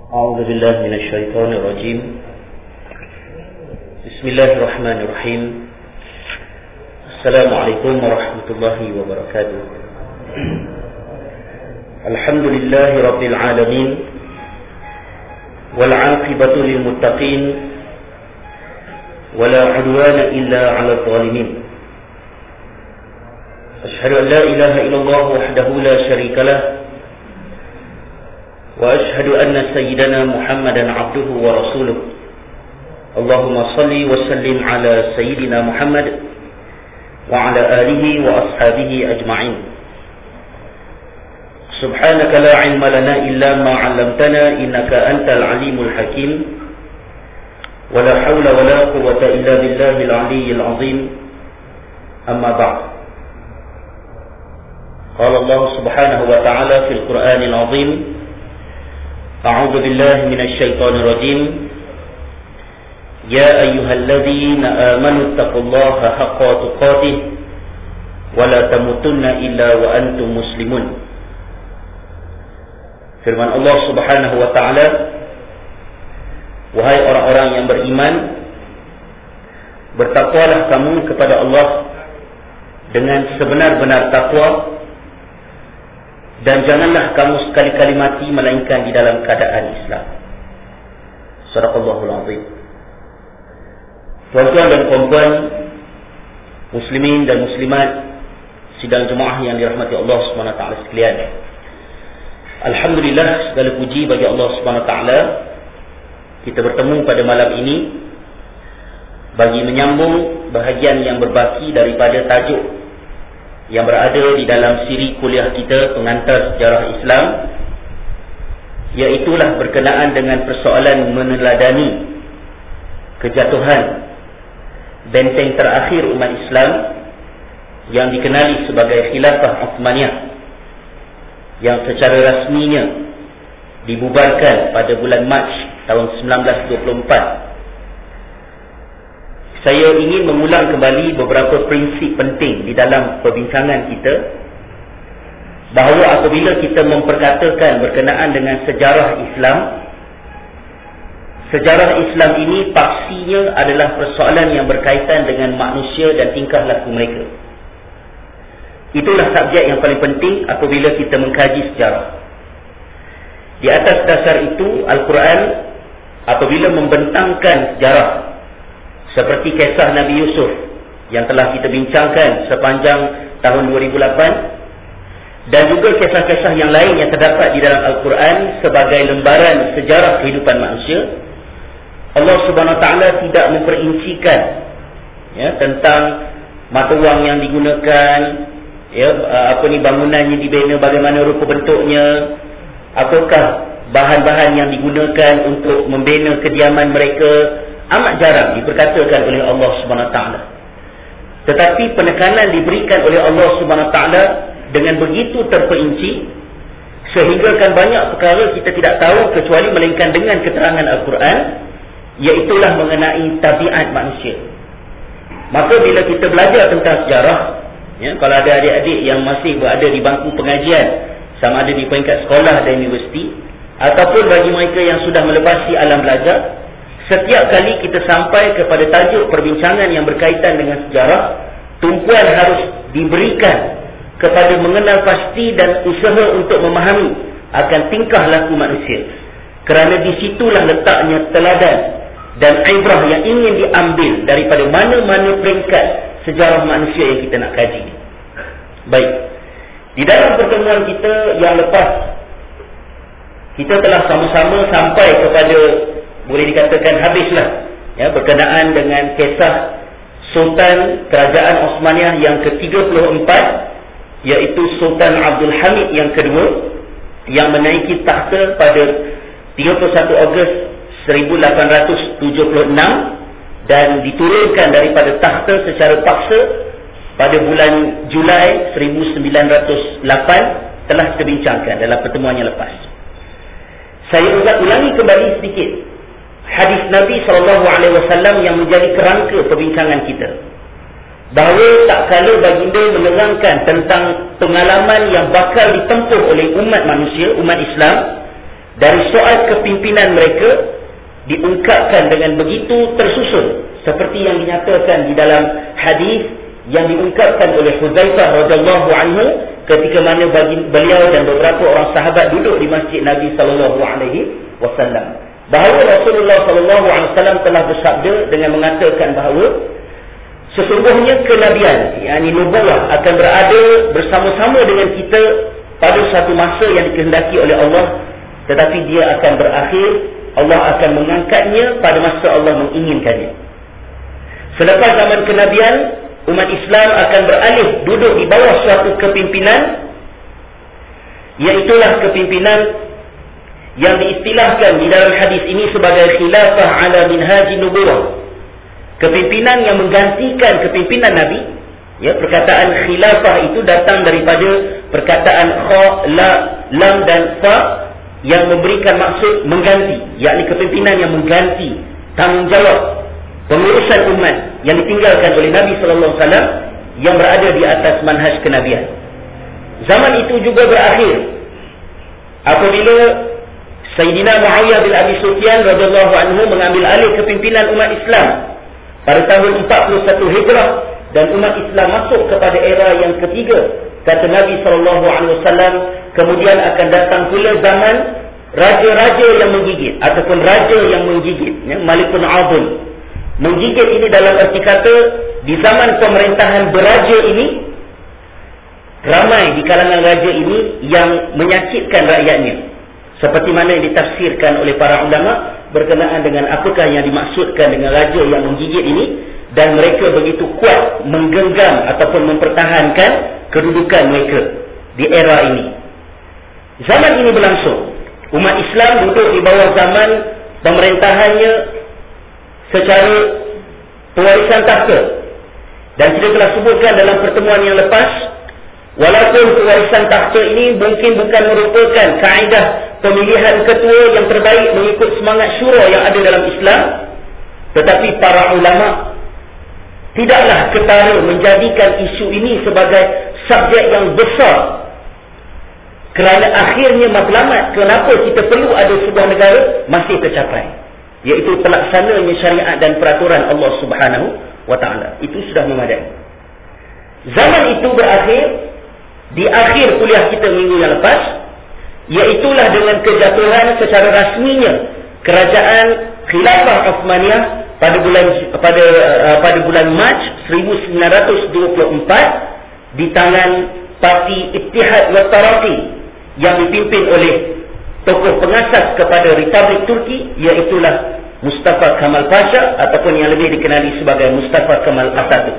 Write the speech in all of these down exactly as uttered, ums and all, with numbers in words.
أعوذ بالله من الشيطان الرجيم. بسم الله الرحمن الرحيم. السلام عليكم ورحمة الله وبركاته. الحمد لله رب العالمين والعاقبة للمتقين ولا عدوان إلا على الظالمين. أشهد أن لا إله إلا الله وحده لا شريك له وأشهد أن سيدنا محمدا عبده ورسوله. اللهم صل وسلم على سيدنا محمد وعلى آله وأصحابه أجمعين. سبحانك لا علم لنا إلا ما علمتنا إنك أنت العليم الحكيم. ولا حول ولا قوة إلا بالله العلي العظيم. أما بعد. قال الله سبحانه وتعالى في القرآن العظيم: أعوذ بالله من الشيطان الرجيم. يا أيها الذين آمنوا اتقوا الله حق تقاته ولا تموتن إلا وأنتم مسلمون. Firman Allah Subhanahu wa taala, wahai orang-orang yang beriman, bertakwalah kamu kepada Allah dengan sebenar-benar takwa, dan janganlah kamu sekali-kali mati melainkan di dalam keadaan Islam. Sadaqallahul azim. Tuan-tuan dan puan-puan, muslimin dan muslimat, sidang jemaah yang dirahmati Allah Subhanahu wa taala sekalian. Alhamdulillah, segala puji bagi Allah Subhanahu wa taala. Kita bertemu pada malam ini bagi menyambung bahagian yang berbaki daripada tajuk yang berada di dalam siri kuliah kita Pengantar Sejarah Islam, iaitulah berkenaan dengan persoalan meneladani kejatuhan benteng terakhir umat Islam yang dikenali sebagai Khilafah Uthmaniyah, yang secara rasminya dibubarkan pada bulan Mac tahun seribu sembilan ratus dua puluh empat. Saya ingin mengulang kembali beberapa prinsip penting di dalam perbincangan kita, bahawa apabila kita memperkatakan berkenaan dengan sejarah Islam, sejarah Islam ini paksinya adalah persoalan yang berkaitan dengan manusia dan tingkah laku mereka. Itulah subjek yang paling penting apabila kita mengkaji sejarah. Di atas dasar itu, Al-Quran apabila membentangkan sejarah seperti kisah Nabi Yusuf yang telah kita bincangkan sepanjang tahun dua ribu lapan, dan juga kisah-kisah yang lain yang terdapat di dalam Al-Quran sebagai lembaran sejarah kehidupan manusia, Allah Subhanahu Wa Taala tidak memperincikan ya, tentang mata wang yang digunakan, ya, apa ni bangunannya dibina, bagaimana rupa bentuknya, apakah bahan-bahan yang digunakan untuk membina kediaman mereka. Amat jarang diperkatakan oleh Allah Subhanahu Wa Taala. Tetapi penekanan diberikan oleh Allah Subhanahu Wa Taala dengan begitu terperinci, sehinggakan banyak perkara kita tidak tahu kecuali melainkan dengan keterangan Al-Quran, iaitulah mengenai tabiat manusia. Maka bila kita belajar tentang sejarah, ya, kalau ada adik-adik yang masih berada di bangku pengajian, sama ada di peringkat sekolah dan universiti, ataupun bagi mereka yang sudah melepasi alam belajar, setiap kali kita sampai kepada tajuk perbincangan yang berkaitan dengan sejarah, tumpuan harus diberikan kepada mengenal pasti dan usaha untuk memahami akan tingkah laku manusia. Kerana disitulah letaknya teladan dan ibrah yang ingin diambil daripada mana-mana peringkat sejarah manusia yang kita nak kaji. Baik, di dalam pertemuan kita yang lepas, kita telah sama-sama sampai kepada, boleh dikatakan habislah, ya, berkenaan dengan kisah Sultan Kerajaan Osmaniyah yang ke tiga puluh empat, iaitu Sultan Abdul Hamid yang kedua, yang menaiki takhta pada tiga puluh satu Ogos seribu lapan ratus tujuh puluh enam dan diturunkan daripada takhta secara paksa pada bulan Julai seribu sembilan ratus lapan. Telah kita bincangkan dalam pertemuan yang lepas. Saya ulangi kembali sedikit hadis Nabi sallallahu alaihi wasallam yang menjadi kerangka perbincangan kita, bahawa tak kala baginda menerangkan tentang pengalaman yang bakal ditempuh oleh umat manusia, umat Islam, dari soal kepimpinan mereka diungkapkan dengan begitu tersusun seperti yang dinyatakan di dalam hadis yang diungkapkan oleh Huzaifah radhiyallahu anhu ketika mana bagi beliau dan beberapa orang sahabat duduk di masjid Nabi sallallahu alaihi wasallam, bahawa Rasulullah sallallahu alaihi wasallam telah bersabda dengan mengatakan bahawa sesungguhnya kenabian, yakni nubuwah, akan berada bersama-sama dengan kita pada satu masa yang dikehendaki oleh Allah, tetapi dia akan berakhir. Allah akan mengangkatnya pada masa Allah menginginkannya. Selepas zaman kenabian, umat Islam akan beralih duduk di bawah suatu kepimpinan, iaitulah kepimpinan yang diistilahkan di dalam hadis ini sebagai khilafah ala minhaji nubuwah, kepimpinan yang menggantikan kepimpinan Nabi. Ya, perkataan khilafah itu datang daripada perkataan kha, la, lam dan fa yang memberikan maksud mengganti, yakni kepimpinan yang mengganti tanggungjawab pengurusan umat yang ditinggalkan oleh Nabi sallallahu alaihi wasallam yang berada di atas manhaj kenabian. Zaman itu juga berakhir apabila Sayyidina Muawiyah bin Abi Sufyan radhiyallahu anhu mengambil alih kepimpinan umat Islam pada tahun empat puluh satu Hijrah, dan umat Islam masuk kepada era yang ketiga. Kata Nabi sallallahu alaihi wasallam, kemudian akan datang pula zaman raja-raja yang menggigit ataupun raja yang menggigit, ya, Malikun Adil. Menggigit ini dalam arti kata di zaman pemerintahan beraja ini, ramai di kalangan raja ini yang menyakitkan rakyatnya, seperti mana yang ditafsirkan oleh para ulama berkenaan dengan apakah yang dimaksudkan dengan raja yang menggigit ini, dan mereka begitu kuat menggenggam ataupun mempertahankan kedudukan mereka di era ini. Zaman ini berlangsung, umat Islam duduk di bawah zaman pemerintahannya secara pewarisan takhta, dan kita telah sebutkan dalam pertemuan yang lepas, walaupun pewarisan takhta ini mungkin bukan merupakan kaedah pemilihan ketua yang terbaik mengikut semangat syura yang ada dalam Islam, tetapi para ulama tidaklah ketara menjadikan isu ini sebagai subjek yang besar, kerana akhirnya matlamat kenapa kita perlu ada sebuah negara masih tercapai, iaitu pelaksananya syariat dan peraturan Allah Subhanahu wa taala. Itu sudah memadai. Zaman itu berakhir di akhir kuliah kita minggu yang lepas, iaitulah dengan kejatuhan secara rasminya kerajaan Khilafah Uthmaniyah pada bulan pada uh, pada bulan Mac seribu sembilan ratus dua puluh empat di tangan Parti Ittihad wa Taraqi yang dipimpin oleh tokoh pengasas kepada Republik Turki, iaitulah Mustafa Kemal Pasha ataupun yang lebih dikenali sebagai Mustafa Kemal Atatürk.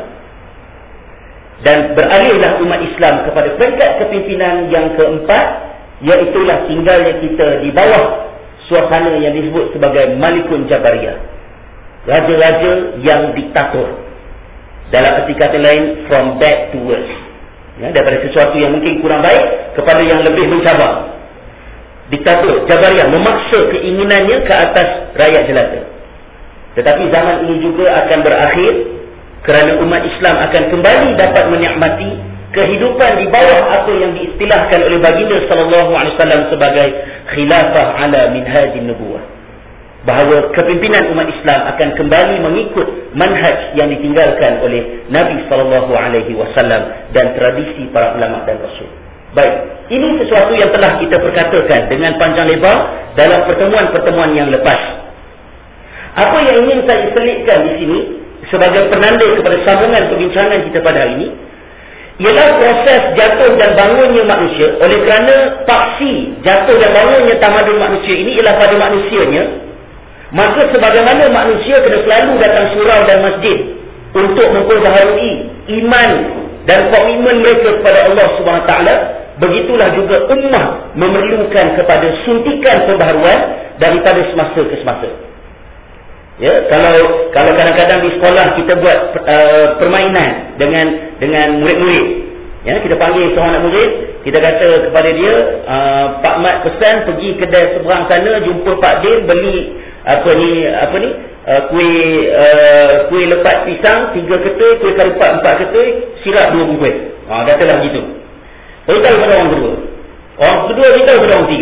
Dan beralihlah umat Islam kepada peringkat kepimpinan yang keempat, iaitulah tinggalnya kita di bawah suasana yang disebut sebagai Malikun Jabariyah, raja-raja yang diktator. Dalam arti kata lain, from bad to worse, ya, daripada sesuatu yang mungkin kurang baik kepada yang lebih mencabar. Diktator Jabariyah memaksa keinginannya ke atas rakyat jelata. Tetapi zaman ini juga akan berakhir, kerana umat Islam akan kembali dapat menikmati kehidupan di bawah apa yang diistilahkan oleh baginda sallallahu alaihi wasallam sebagai khilafah ala minhajin nubuwah, bahawa kepimpinan umat Islam akan kembali mengikut manhaj yang ditinggalkan oleh Nabi sallallahu alaihi wasallam dan tradisi para ulama dan rasul. Baik, ini sesuatu yang telah kita perkatakan dengan panjang lebar dalam pertemuan-pertemuan yang lepas. Apa yang ingin saya selitkan di sini sebagai penanda kepada sambungan perbincangan kita pada hari ini, ialah proses jatuh dan bangunnya manusia. Oleh kerana paksi jatuh dan bangunnya tamadun manusia ini ialah pada manusianya, maka sebagaimana manusia kena selalu datang surau dan masjid untuk memperbaharui iman dan komitmen mereka kepada Allah Subhanahu Wa Taala, begitulah juga ummah memerlukan kepada suntikan pembaharuan daripada semasa ke semasa. Ya, kalau kalau kadang-kadang di sekolah kita buat uh, permainan dengan dengan murid-murid, ya, kita panggil seorang anak murid, kita kata kepada dia, uh, Pak Mat pesan pergi kedai seberang sana, jumpa Pak Din, beli apa ni apa ni uh, kuih uh, kuih lepat pisang tiga ketui, kuih karupat empat ketui, sirap dua bungkus. Ha, katalah begitu. Beritahu pada orang kedua. Orang kedua beritahu pada orang tiga.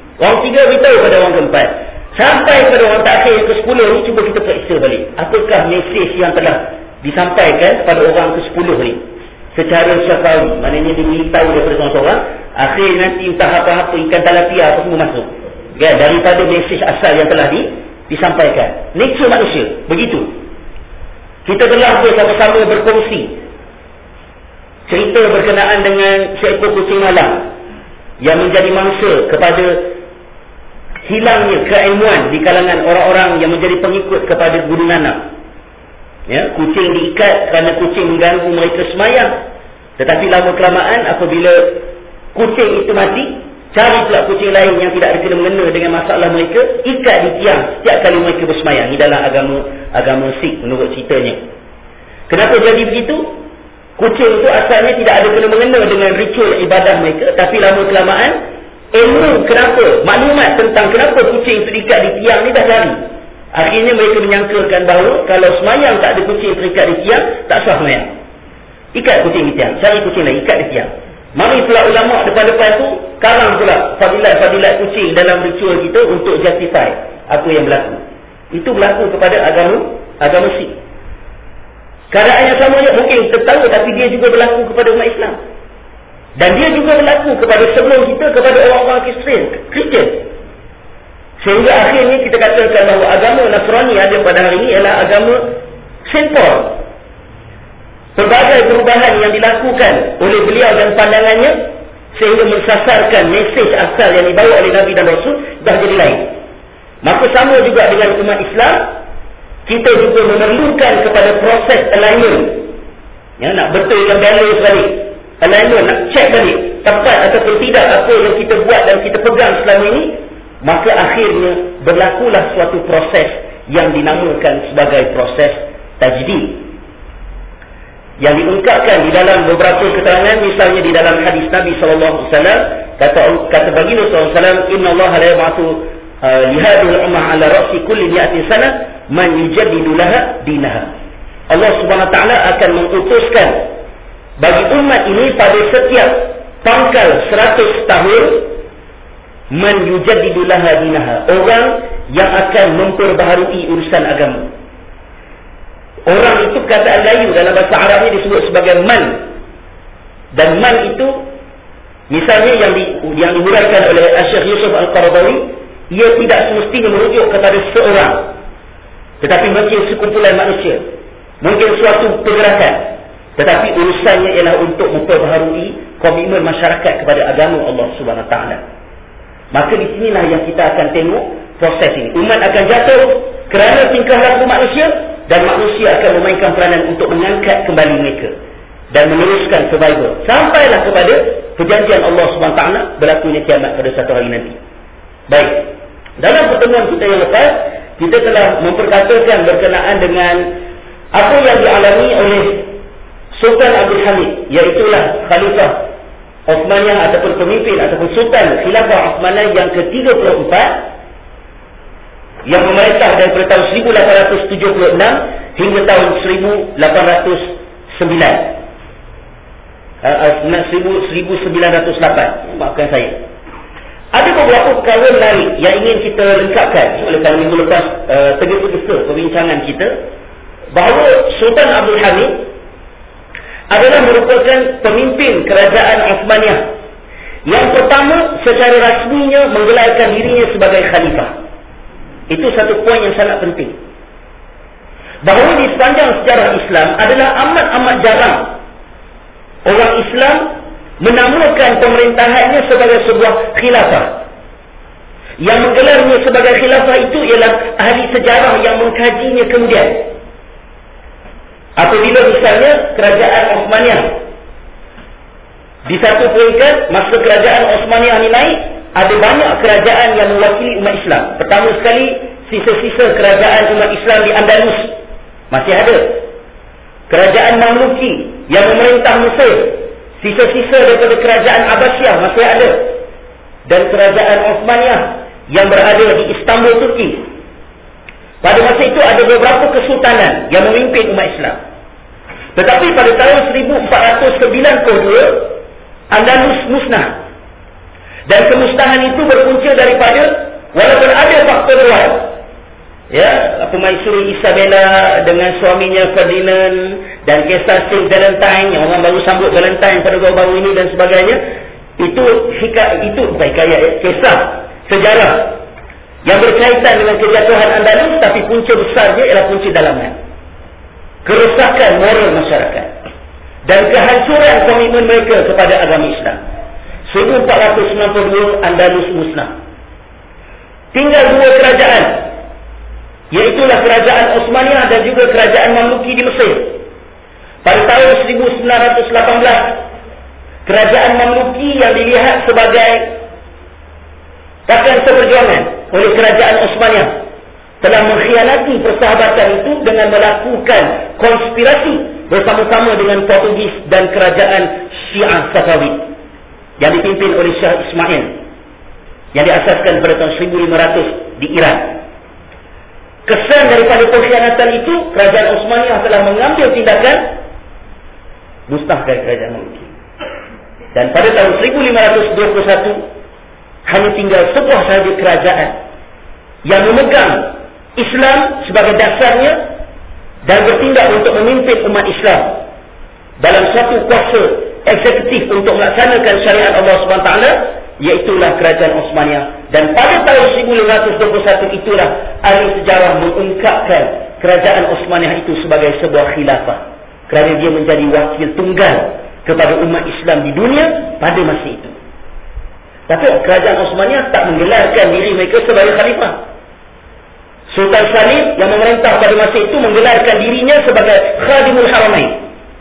Orang tiga beritahu pada orang keempat. Sampai pada orang terakhir yang ke sepuluh ni, cuba kita periksa balik. Apakah mesej yang telah disampaikan pada orang ke sepuluh ni secara syafawi, maknanya dia beritahu daripada seorang-seorang. Akhir nanti entah apa-apa ikan talapia apa semua masuk ya, daripada mesej asal yang telah di, disampaikan. Nature manusia begitu. Kita telah bersama-sama berkongsi cerita berkenaan dengan seekor kucing malang yang menjadi mangsa kepada hilangnya keilmuan di kalangan orang-orang yang menjadi pengikut kepada Guru Nanak. Ya, kucing diikat kerana kucing mengganggu mereka semayang. Tetapi lama kelamaan apabila kucing itu mati, cari pula kucing lain yang tidak ada kena-mengena dengan masalah mereka, ikat di tiang setiap kali mereka bersemayang. Ini dalam agama agama Sikh menurut ceritanya. Kenapa jadi begitu? Kucing itu asalnya tidak ada kena-mengena dengan ritual ibadah mereka, tapi lama kelamaan ilmu kenapa, maklumat tentang kenapa kucing itu diikat di tiang ni dah lari. Akhirnya mereka menyangkakan bahawa kalau semayang tak ada kucing terikat di tiang, tak sah semayang. Ikat kucing di tiang, cari kucing lain, ikat di tiang. Mari pula ulama depan-depan tu karang pula fadilat-fadilat kucing dalam ritual kita untuk justify apa yang berlaku. Itu berlaku kepada agama agama Sikh. Keadaan yang sama je mungkin kita tahu, tapi dia juga berlaku kepada umat Islam. Dan dia juga berlaku kepada sebelum kita kepada orang-orang Kristian. Kristian. Sehingga akhirnya kita katakan bahawa agama Nasrani ada pada hari ini ialah agama Saint Paul. Pelbagai perubahan yang dilakukan oleh beliau dan pandangannya sehingga mensasarkan mesej asal yang dibawa oleh Nabi dan Rasul dah jadi lain. Maka sama juga dengan umat Islam, kita juga memerlukan kepada proses alignment. Ya, nak betulkan balance balik. Alignment, nak check balik tepat ataupun tidak apa yang kita buat dan kita pegang selama ini. Maka akhirnya berlakulah suatu proses yang dinamakan sebagai proses tajdid, yang diungkapkan di dalam beberapa keterangan. Misalnya di dalam hadis Nabi sallallahu alaihi wasallam, kata kata baginda sallallahu alaihi wasallam, inna Allah la yab'athu li hadhihi al-ummah ala ra'si kulli mi'atin sanah man yujaddidu laha dinaha. Allah Subhanahu wa taala akan mengutuskan bagi umat ini pada setiap pangkal seratus tahun man yujaddidu laha dinaha, orang yang akan memperbaharui urusan agama. Orang itu perkataan Melayu dalam bahasa Arabnya disebut sebagai man. Dan man itu misalnya yang di, yang dihuraikan oleh Syekh Yusuf Al-Qaradawi, ia tidak semestinya merujuk kepada seorang, tetapi mungkin sekumpulan manusia, mungkin suatu pergerakan, tetapi urusannya ialah untuk memperbaharui komitmen masyarakat kepada agama Allah Subhanahu Wa Taala. Maka di sinilah yang kita akan tengok proses ini. Umat akan jatuh kerana tingkah laku manusia, dan manusia akan memainkan peranan untuk mengangkat kembali mereka dan meneruskan survival sampailah kepada perjanjian Allah Subhanahu Wa Taala berlakunya kiamat pada satu hari nanti. Baik, dalam pertemuan kita yang lepas, kita telah memperkatakan berkenaan dengan apa yang dialami oleh Sultan Abdul Hamid, iaitulah Khalifah Osmaniyah ataupun pemimpin ataupun Sultan Khilafah Osmaniyah yang ke tiga puluh empat, yang memerintah daripada tahun seribu lapan ratus tujuh puluh enam hingga tahun seribu lapan ratus sembilan. Uh, seribu sembilan ratus lapan. Maafkan saya. Ada beberapa perkara menarik yang ingin kita lengkapkan oleh kerana minggu lepas uh, tergesa-gesa perbincangan kita, bahawa Sultan Abdul Hamid adalah merupakan pemimpin kerajaan Osmaniyah yang pertama secara rasminya menggelarkan dirinya sebagai khalifah. Itu satu poin yang sangat penting. Bahawa di sepanjang sejarah Islam adalah amat-amat jarang orang Islam menamakan pemerintahannya sebagai sebuah khilafah. Yang menggelarnya sebagai khilafah itu ialah ahli sejarah yang mengkajinya kemudian. Apabila misalnya kerajaan Osmaniyah di satu peringkat, masa kerajaan Osmaniyah ini naik, ada banyak kerajaan yang mewakili umat Islam. Pertama sekali, sisa-sisa kerajaan umat Islam di Andalus masih ada. Kerajaan Mamluki yang memerintah Mesir, sisa-sisa daripada kerajaan Abbasiyah masih ada. Dan kerajaan Osmaniyah yang berada di Istanbul, Turki. Pada masa itu ada beberapa kesultanan yang memimpin umat Islam. Tetapi pada tahun seribu empat ratus sembilan puluh dua, Andalus musnah. Dan kemusnahan itu berpunca daripada, walaupun ada faktor luar, ya, Permaisuri Isabella dengan suaminya Ferdinand, dan kisah Saint Valentine yang orang baru sambut Valentine pada baru-baru ini dan sebagainya, itu hikayat, itu bukan hikayat, ya, kisah sejarah yang berkaitan dengan kejatuhan Andalus, tapi punca besarnya ialah punca dalaman, kerosakan moral masyarakat dan kehancuran komitmen mereka kepada agama Islam. seribu empat ratus sembilan puluh dua Andalus musnah. Tinggal dua kerajaan, iaitulah kerajaan Osmaniyah dan juga kerajaan Mamluki di Mesir. Pada tahun seribu sembilan ratus lapan belas, kerajaan Mamluki yang dilihat sebagai rakan seperjuangan oleh kerajaan Osmaniyah telah mengkhianati persahabatan itu dengan melakukan konspirasi bersama-sama dengan Portugis dan kerajaan Syiah Safawi yang dipimpin oleh Shah Ismail, yang diasaskan pada tahun seribu lima ratus di Iran. Kesan daripada pengkhianatan itu, kerajaan Osmaniyah telah mengambil tindakan musnahkan kerajaan Mamluki. Dan pada tahun seribu lima ratus dua puluh satu, hanya tinggal sebuah sahaja kerajaan yang memegang Islam sebagai dasarnya dan bertindak untuk memimpin umat Islam dalam satu kuasa eksekutif untuk melaksanakan syariat Allah subhanahu wa taala, iaitulah kerajaan Osmaniyah. Dan pada tahun seribu lima ratus dua puluh satu itulah ahli sejarah mengungkapkan kerajaan Osmaniyah itu sebagai sebuah khilafah, kerana dia menjadi wakil tunggal kepada umat Islam di dunia pada masa itu. Tapi kerajaan Osmaniyah tak menggelarkan diri mereka sebagai khalifah. Sultan Salim yang memerintah pada masa itu menggelarkan dirinya sebagai Khadimul Haramain.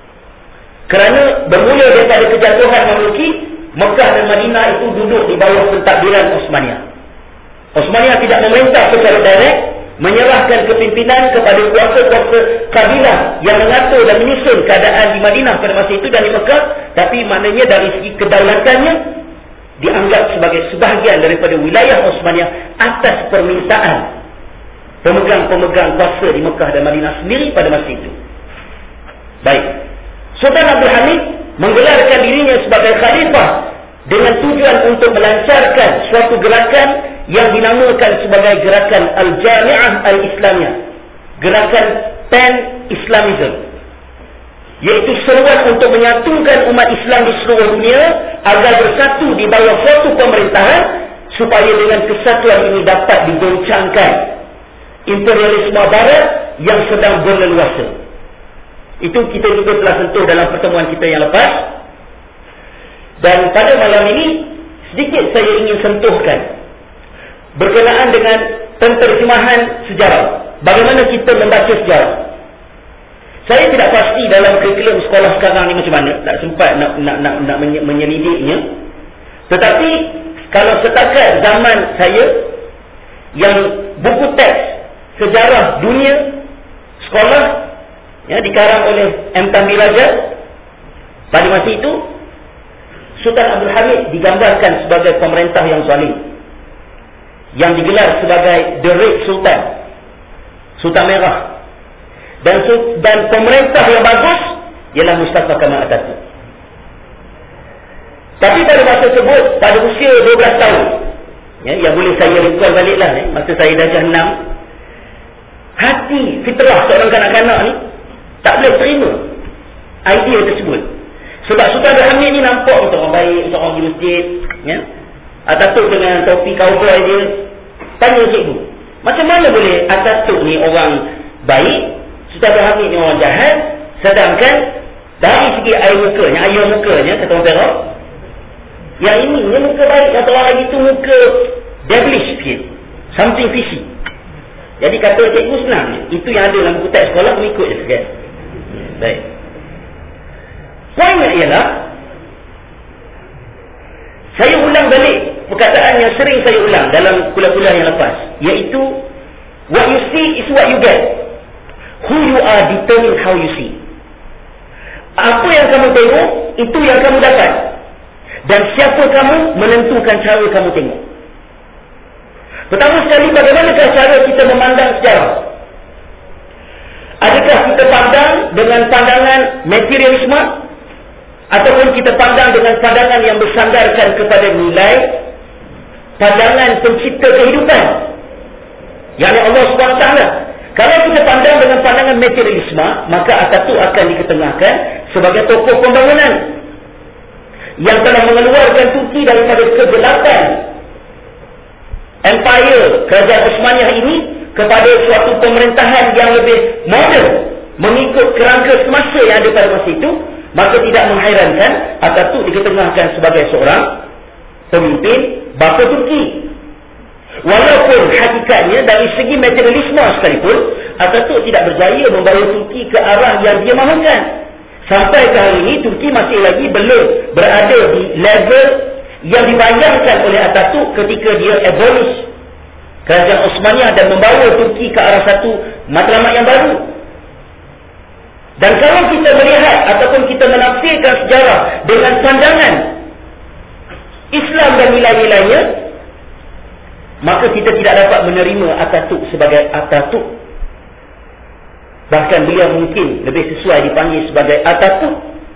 Kerana bermula daripada kejatuhan Mamluki, Mekah dan Madinah itu duduk di bawah pentadbiran Osmaniyah. Osmaniyah tidak memerintah secara direct, menyerahkan kepimpinan kepada kuasa-kuasa kabilah yang mengatur dan menyusun keadaan di Madinah pada masa itu dan di Mekah. Tapi maknanya dari segi kedaulatannya dianggap sebagai sebahagian daripada wilayah Osmaniyah atas permintaan pemegang-pemegang kuasa di Mekah dan Madinah sendiri pada masa itu. Baik, Sultan Abdul Hamid menggelarkan dirinya sebagai khalifah dengan tujuan untuk melancarkan suatu gerakan yang dinamakan sebagai gerakan Al-Jami'ah Al-Islamiyah, gerakan Pan-Islamism, iaitu seruan untuk menyatukan umat Islam di seluruh dunia agar bersatu di bawah suatu pemerintahan, supaya dengan kesatuan ini dapat digoncangkan imperialisme barat yang sedang berleluasa. Itu kita juga telah sentuh dalam pertemuan kita yang lepas. Dan pada malam ini sedikit saya ingin sentuhkan berkenaan dengan penterjemahan sejarah. Bagaimana kita membaca sejarah. Saya tidak pasti dalam kurikulum sekolah sekarang ni macam mana, tak sempat nak nak nak, nak menyelidiknya. Tetapi kalau setakat zaman saya, yang buku teks sejarah dunia sekolah ya, dikarang oleh M. Tambi Raja, pada masa itu Sultan Abdul Hamid digambarkan sebagai pemerintah yang zalim, yang digelar sebagai The Red Sultan, Sultan Merah. Dan, dan pemerintah yang bagus ialah Mustafa Kemal Atatürk. Tapi pada masa tersebut, pada usia dua belas tahun, ya, yang boleh saya recall baliklah eh, masa saya darjah enam, hati fitrah seorang kanak-kanak ni tak boleh terima idea tersebut. Sebab Sultan Abdul Hamid ni nampak untuk orang baik, untuk orang di masjid, ya. Atatürk dengan topi cowboy dia. Tanya cikgu, macam mana boleh Atatürk ni orang baik, Sultan Abdul Hamid ni orang jahat, sedangkan dari segi air mukanya, air mukanya, kata orang Perak, yang ini, yang muka baik, kata orang lagi tu muka devilish sikit, something fishy. Jadi kata cikgu senang, itu yang ada dalam buku teks sekolah, mengikut je sekali. Baik. Poinnya ialah, saya ulang balik perkataan yang sering saya ulang dalam kuliah-kuliah yang lepas, iaitu what you see is what you get. Who you are determine how you see. Apa yang kamu tengok, itu yang kamu dapat. Dan siapa kamu menentukan cara kamu tengok. Pertama sekali, bagaimanakah cara kita memandang sejarah? Adakah kita pandang dengan pandangan materialisme, ataupun kita pandang dengan pandangan yang bersandarkan kepada nilai, pandangan pencipta kehidupan, yakni Allah subhanahu wa taala. Kalau kita pandang dengan pandangan materialisme, maka Atatürk akan diketengahkan sebagai tokoh pembangunan yang telah mengeluarkan Turki daripada kegelapan empire kerajaan Osmaniyah ini kepada suatu pemerintahan yang lebih moden mengikut kerangka semasa yang ada pada masa itu. Maka tidak menghairankan Atatürk diketengahkan sebagai seorang pemimpin bangsa Turki. Walaupun hakikatnya dari segi materialisme sekalipun, Atatürk tidak berjaya membawa Turki ke arah yang dia mahukan. Sampai ke hari ini Turki masih lagi belum berada di level yang dibayangkan oleh Atatürk ketika dia abolish kerajaan Osmaniyah dan membawa Turki ke arah satu matlamat yang baru. Dan kalau kita melihat ataupun kita menafsirkan sejarah dengan pandangan Islam dan nilai-nilainya, maka kita tidak dapat menerima Atatürk sebagai Atatürk. Bahkan beliau mungkin lebih sesuai dipanggil sebagai Atatürk.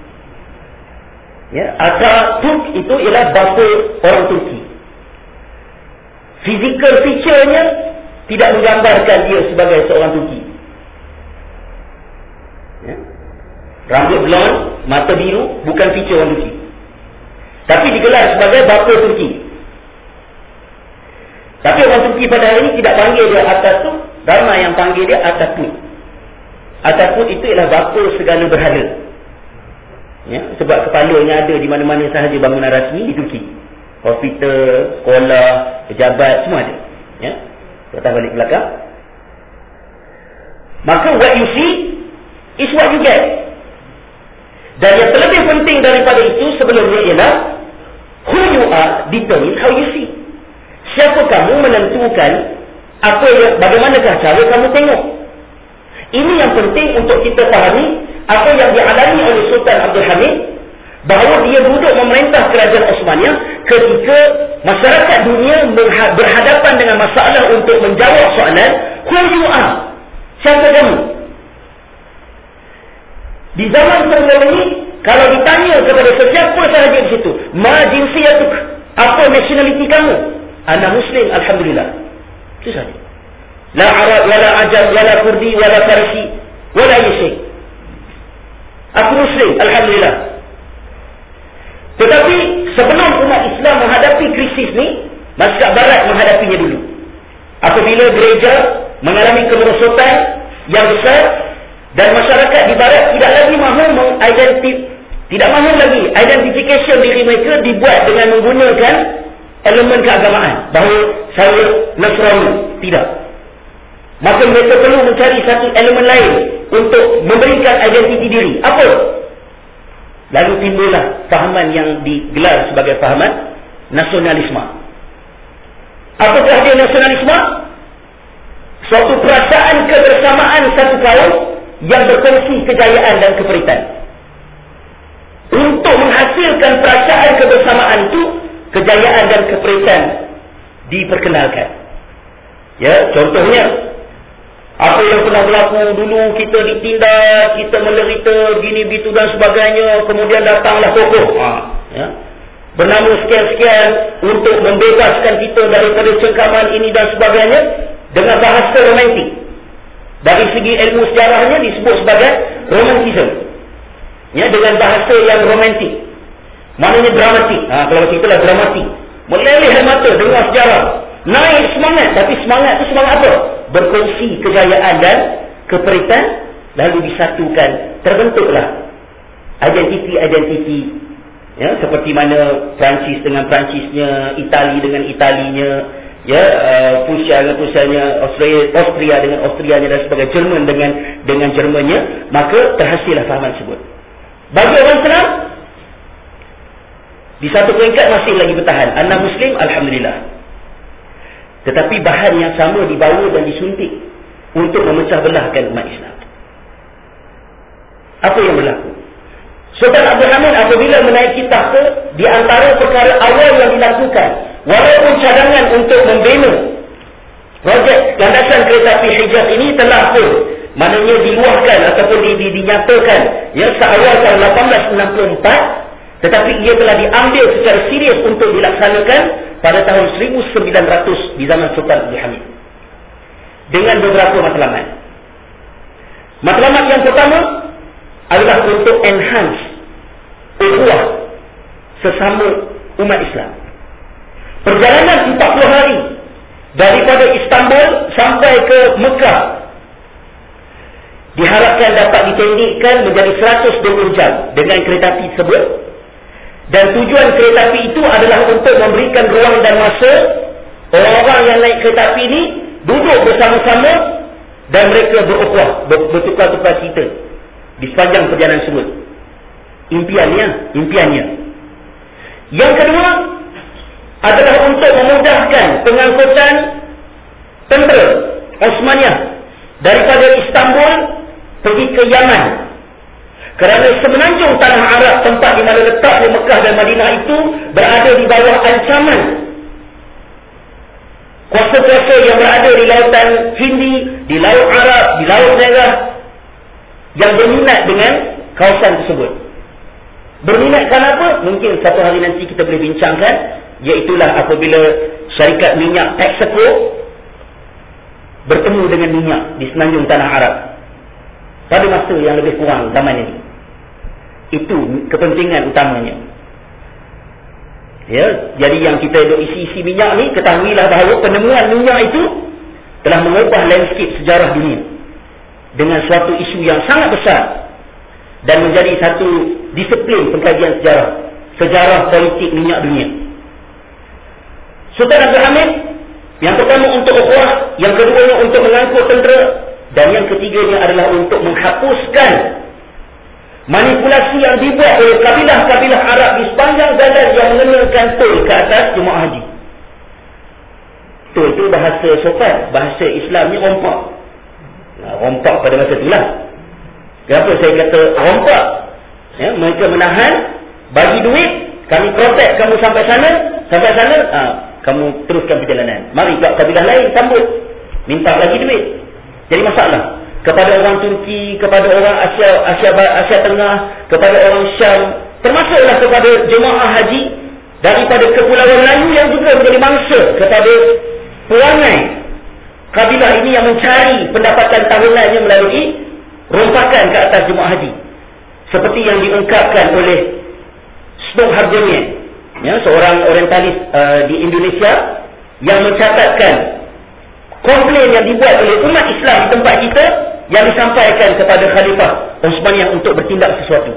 Ya, Atatürk itu ialah bapa orang Turki. Physical feature-nya tidak menggambarkan dia sebagai seorang Turki. Ya. Rambut blond, mata biru, bukan feature orang Turki. Tapi digelar sebagai bapa Turki. Tapi orang Turki pada hari ini tidak panggil dia Atatürk, ramai yang panggil dia Atatürk. Atatürk itu ialah bapa segala berhala. Ya, sebab kepalanya ada di mana-mana sahaja bangunan rasmi di Turki. Hospital, sekolah, pejabat, semua ada. Ya, kita balik belakang. Maka what you see is what you get. Dan yang terlebih penting daripada itu sebelumnya ialah who you are determines how you see. Siapa kamu menentukan apa yang, bagaimanakah cara kamu tengok. Ini yang penting untuk kita fahami apa yang dialami oleh Sultan Abdul Hamid, bahawa dia duduk memerintah kerajaan Osmaniyah ketika masyarakat dunia berhadapan dengan masalah untuk menjawab soalan who you are, siapa kamu. Di zaman sebelum ini, kalau ditanya kepada sesiapa sahaja di situ, ma jinsiyatuk, apa nationality kamu? Ana Muslim, alhamdulillah. Itu saja. La Arab, wala Ajam, wala Kurdi, wala Farsi, wala Yusuf. Aku Muslim, alhamdulillah. Tetapi sebelum umat Islam menghadapi krisis ni, masyarakat Barat menghadapinya dulu. Apabila gereja mengalami kemerosotan yang besar dan masyarakat di Barat tidak lagi mahu mengidentif, tidak mahu lagi identification diri mereka dibuat dengan menggunakan elemen keagamaan, bahawa saya Nasrani, tidak. Maka mereka perlu mencari satu elemen lain untuk memberikan identiti diri. Apa? Lalu timbullah fahaman yang digelar sebagai fahaman nasionalisme. Apakah dia nasionalisme? Suatu perasaan kebersamaan satu kaum yang berkongsi kejayaan dan keperitan. Untuk menghasilkan perasaan kebersamaan itu, kejayaan dan keperitan diperkenalkan. Ya, contohnya apa yang pernah berlaku dulu, kita ditindas, kita menderita gini begitu dan sebagainya, kemudian datanglah tokoh ha, ya, bernama sekian-sekian untuk membebaskan kita daripada cengkaman ini dan sebagainya dengan bahasa romantik. Dari segi ilmu sejarahnya disebut sebagai romantism. Ya, dengan bahasa yang romantik. Maknanya dramatik. Ha, kalau kita lah dramatik. Meleleh mata dengar sejarah. Naik semangat. Tapi semangat itu semangat apa? Berkongsi kejayaan dan keperitan, lalu disatukan. Terbentuklah identiti-identiti. Ya, seperti mana Perancis dengan Perancisnya, Itali dengan Italinya, ya, uh, Prussia dengan Prussianya, Austria, Austria dengan Austrianya dan sebagainya, Jerman dengan dengan Jermannya, maka terhasillah fahaman tersebut. Bagi orang Islam, di satu peringkat masih lagi bertahan. Anda Muslim, alhamdulillah. Tetapi bahan yang sama dibawa dan disuntik untuk memecah belahkan umat Islam. Apa yang berlaku? Sultan Abdul Hamid apabila menaiki takhta, di antara perkara awal yang dilakukan, walaupun cadangan untuk membina projek landasan kereta api Hijaz ini telah pun maknanya diluahkan ataupun di, di, dinyatakan ya seawal tahun lapan belas enam puluh empat, tetapi ia telah diambil secara serius untuk dilaksanakan pada tahun seribu sembilan ratus di zaman Sultan Abdul Hamid dengan beberapa matlamat. Matlamat yang pertama adalah untuk enhance ukhuwah sesama umat Islam. Perjalanan empat puluh hari daripada Istanbul sampai ke Mekah diharapkan dapat ditindikkan menjadi seratus dua puluh jam dengan kereta api tersebut. Dan tujuan kereta api itu adalah untuk memberikan ruang dan masa orang-orang yang naik kereta api ini duduk bersama-sama dan mereka berukhuwah, bertukar-tukar cerita di sepanjang perjalanan tersebut. Impiannya, impiannya. Yang kedua adalah untuk memudahkan pengangkutan tentera Osmaniyah daripada Istanbul pergi ke Yaman. Kerana semenanjung tanah Arab, tempat di mana letaknya Mekah dan Madinah itu berada di bawah ancaman kuasa-kuasa yang berada di lautan Hindi, di Laut Arab, di Laut Merah yang berminat dengan kawasan tersebut. Berminat kenapa? Mungkin satu hari nanti kita boleh bincangkan, iaitulah apabila syarikat minyak Texaco bertemu dengan minyak di semenanjung tanah Arab pada masa yang lebih kurang zaman ini. Itu kepentingan utamanya. Ya, jadi yang kita duk isi-isi minyak ni, ketahuilah bahawa penemuan minyak itu telah mengubah landscape sejarah dunia dengan suatu isu yang sangat besar dan menjadi satu disiplin pengkajian sejarah, sejarah politik minyak dunia. Sultan Abdul Hamid yang pertama untuk ukhuwah, yang keduanya untuk mengangkut tentera, dan yang ketiganya adalah untuk menghapuskan manipulasi yang dibuat oleh kabilah-kabilah Arab di sepanjang jalan yang mengenakan tol ke atas jemaah haji. Tol itu bahasa sopan, bahasa Islam ni rompak. Nah, rompak pada masa itulah. Kenapa saya kata rompak? Ya, mereka menahan, bagi duit, kami protect kamu sampai sana, sampai sana, ha, kamu teruskan perjalanan. Mari kat kabilah lain sambut, minta lagi duit. Jadi masalah kepada orang Turki, kepada orang Asia, Asia Asia Tengah, kepada orang Syam, termasuklah kepada jemaah haji daripada Kepulauan Melayu yang juga menjadi mangsa kepada perangai kabilah ini yang mencari pendapatan tahunannya melalui rompakan ke atas jemaah haji, seperti yang diungkapkan oleh Snoop Harjanian, ya, seorang orientalis uh, di Indonesia yang mencatatkan komplain yang dibuat oleh umat Islam di tempat kita yang disampaikan kepada Khalifah Osmaniyah untuk bertindak sesuatu.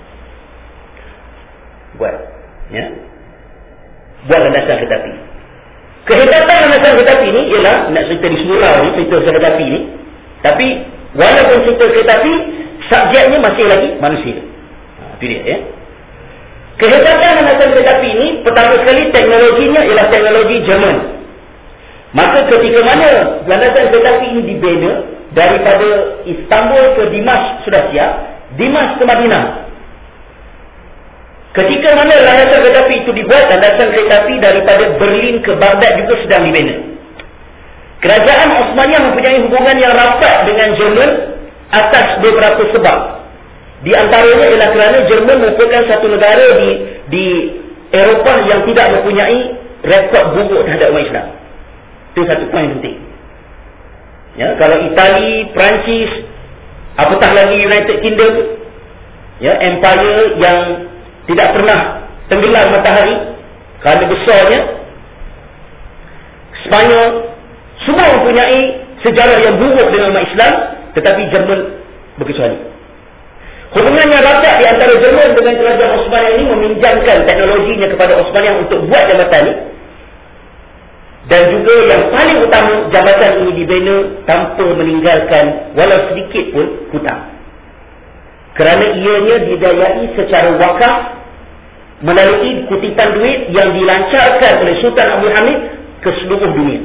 Buat, ya, buat landasan kereta api. Kehebatan landasan kereta api ni ialah, nak cerita di surau ni, cerita kereta api ni, tapi walaupun cerita kereta api, subjeknya masih lagi manusia. Ha, itu dia, ya. Kehebatan landasan kereta api ni, pertama sekali teknologinya ialah teknologi Jerman. Maka ketika mana landasan kereta api ini dibina daripada Istanbul ke Dimash sudah siap, Dimash ke Madinah. Ketika mana landasan kereta api itu dibuat, landasan kereta api daripada Berlin ke Baghdad juga sedang dibina. Kerajaan Osmaniyah mempunyai hubungan yang rapat dengan Jerman atas beberapa sebab. Di antaranya ialah kerana Jerman merupakan satu negara di di Eropah yang tidak mempunyai rekod buruk terhadap umat Islam. Itu satu poin penting. Ya, kalau Itali, Perancis, apatah lagi United Kingdom, ya, empire yang tidak pernah tenggelam matahari kerana besarnya, Sepanyol, semua mempunyai sejarah yang buruk dengan umat Islam, tetapi Jerman berkecuali. Hubungan yang rapat di antara Jerman dengan kerajaan Osmaniyah ini meminjamkan teknologinya kepada Osmaniyah untuk buat jambatan ini. Dan juga yang paling utama, jambatan ini dibina tanpa meninggalkan walau sedikit pun hutang. Kerana ianya didayai secara wakaf melalui kutipan duit yang dilancarkan oleh Sultan Abdul Hamid ke seluruh dunia.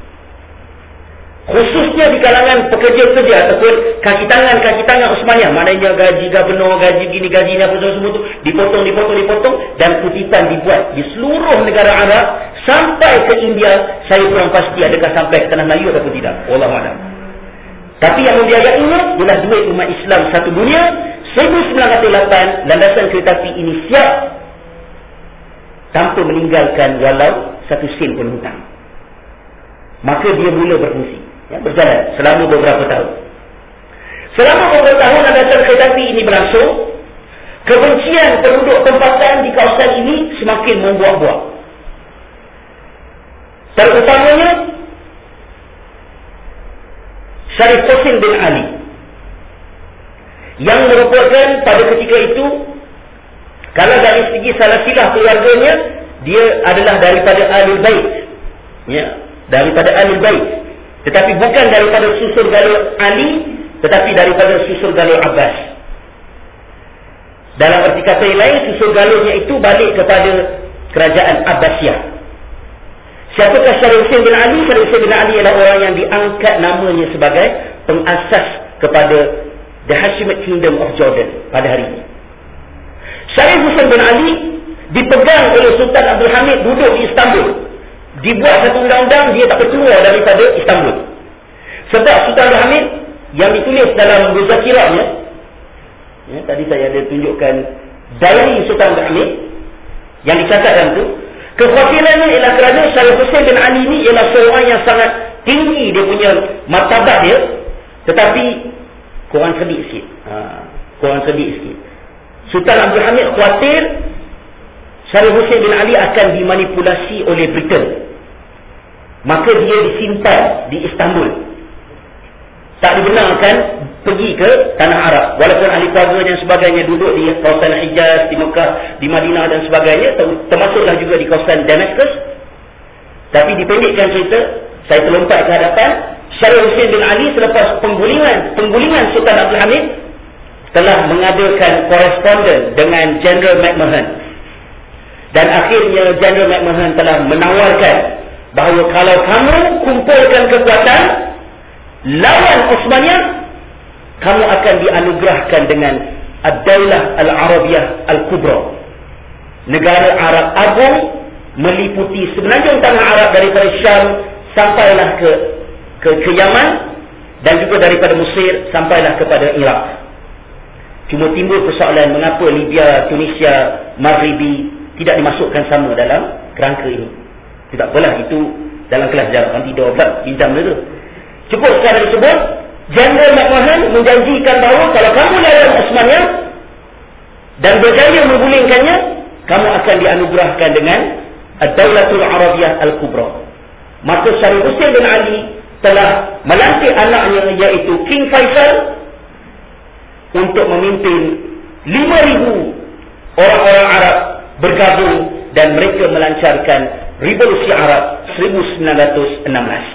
Khususnya di kalangan pekerja-pekerja ataupun kaki tangan-kaki tangan Osmaniyah, maknanya gaji gubernur, gaji gini, gaji ni apa semua tu dipotong, dipotong, dipotong, dan kutipan dibuat di seluruh negara Arab sampai ke India. Saya kurang pasti adakah sampai ke tanah Melayu ataupun tidak, wallahualam. Tapi yang membiayainya ialah duit umat Islam satu dunia. Seribu sembilan ratus lapan landasan kereta api ini siap tanpa meninggalkan walau satu sen pun hutang. Maka dia mula berfungsi, ya, berjalan selama beberapa tahun. Selama beberapa tahun landasan kereta api ini berlangsung, kebencian penduduk tempatan di kawasan ini semakin membuah-buah. Terutamanya Syarif Qasim bin Ali, yang merupakan pada ketika itu, kalau dari segi salasilah keluarganya, dia adalah daripada Ahlul Bait, ya, daripada Ahlul Bait, tetapi bukan daripada susur galur Ali, tetapi daripada susur galur Abbas. Dalam arti kata yang lain, susur galurnya itu balik kepada kerajaan Abbasiyah. Siapakah Syarif Hussein bin Ali? Syarif Hussein bin Ali ialah orang yang diangkat namanya sebagai pengasas kepada The Hashemite Kingdom of Jordan pada hari ini. Syarif Hussein bin Ali dipegang oleh Sultan Abdul Hamid, duduk di Istanbul. Dibuat satu undang-undang, dia tak keluar daripada Istanbul. Sebab Sultan Abdul Hamid yang ditulis dalam Muzakiratnya, ya, tadi saya ada tunjukkan diary Sultan Abdul Hamid yang dicatat dalam tu, kekhawatirannya ialah kerana Syarif Hussein bin Ali ni ialah seorang yang sangat tinggi dia punya martabat dia, tetapi kurang cerdik sikit. Ha, kurang cerdik sikit. Sultan Abdul Hamid khawatir Syarif Hussein bin Ali akan dimanipulasi oleh Britain. Maka dia disimpan di Istanbul. Tak dibenarkan pergi ke tanah Arab. Walaupun ahli keluarga dan sebagainya duduk di kawasan Hijaz, di Mekah, di Madinah dan sebagainya, termasuklah juga di kawasan Damascus. Tapi dipendekkan cerita, saya terlompat ke hadapan, Syarif Hussein bin Ali selepas penggulingan penggulingan Sultan Abdul Hamid telah mengadakan koresponden dengan General McMahon. Dan akhirnya General McMahon telah menawarkan bahawa kalau kamu kumpulkan kekuatan lawan Osmaniyah, kamu akan dianugerahkan dengan Ad-Daulah Al-Arabiyah Al-Kubra. Negara Arab Agung meliputi semenanjung tanah Arab daripada Syam sampailah ke ke, ke Yaman, dan juga daripada Mesir sampailah kepada Iraq. Cuma timbul persoalan mengapa Libya, Tunisia, Maghribi tidak dimasukkan sama dalam kerangka ini. Tidak apalah, itu dalam kelas sejarah nanti dua belas bincang dulu. Cukup secara disebut, General McMahon menjanjikan bahawa kalau kamu lawan Osmaniyah dan berjaya menggulingkannya, kamu akan dianugerahkan dengan Ad-Daulatul Arabiyah Al-Kubra. Maka Syarif Hussein bin Ali telah melantik anaknya, iaitu King Faisal, untuk memimpin lima ribu orang-orang Arab bergabung, dan mereka melancarkan Revolusi Arab seribu sembilan ratus enam belas.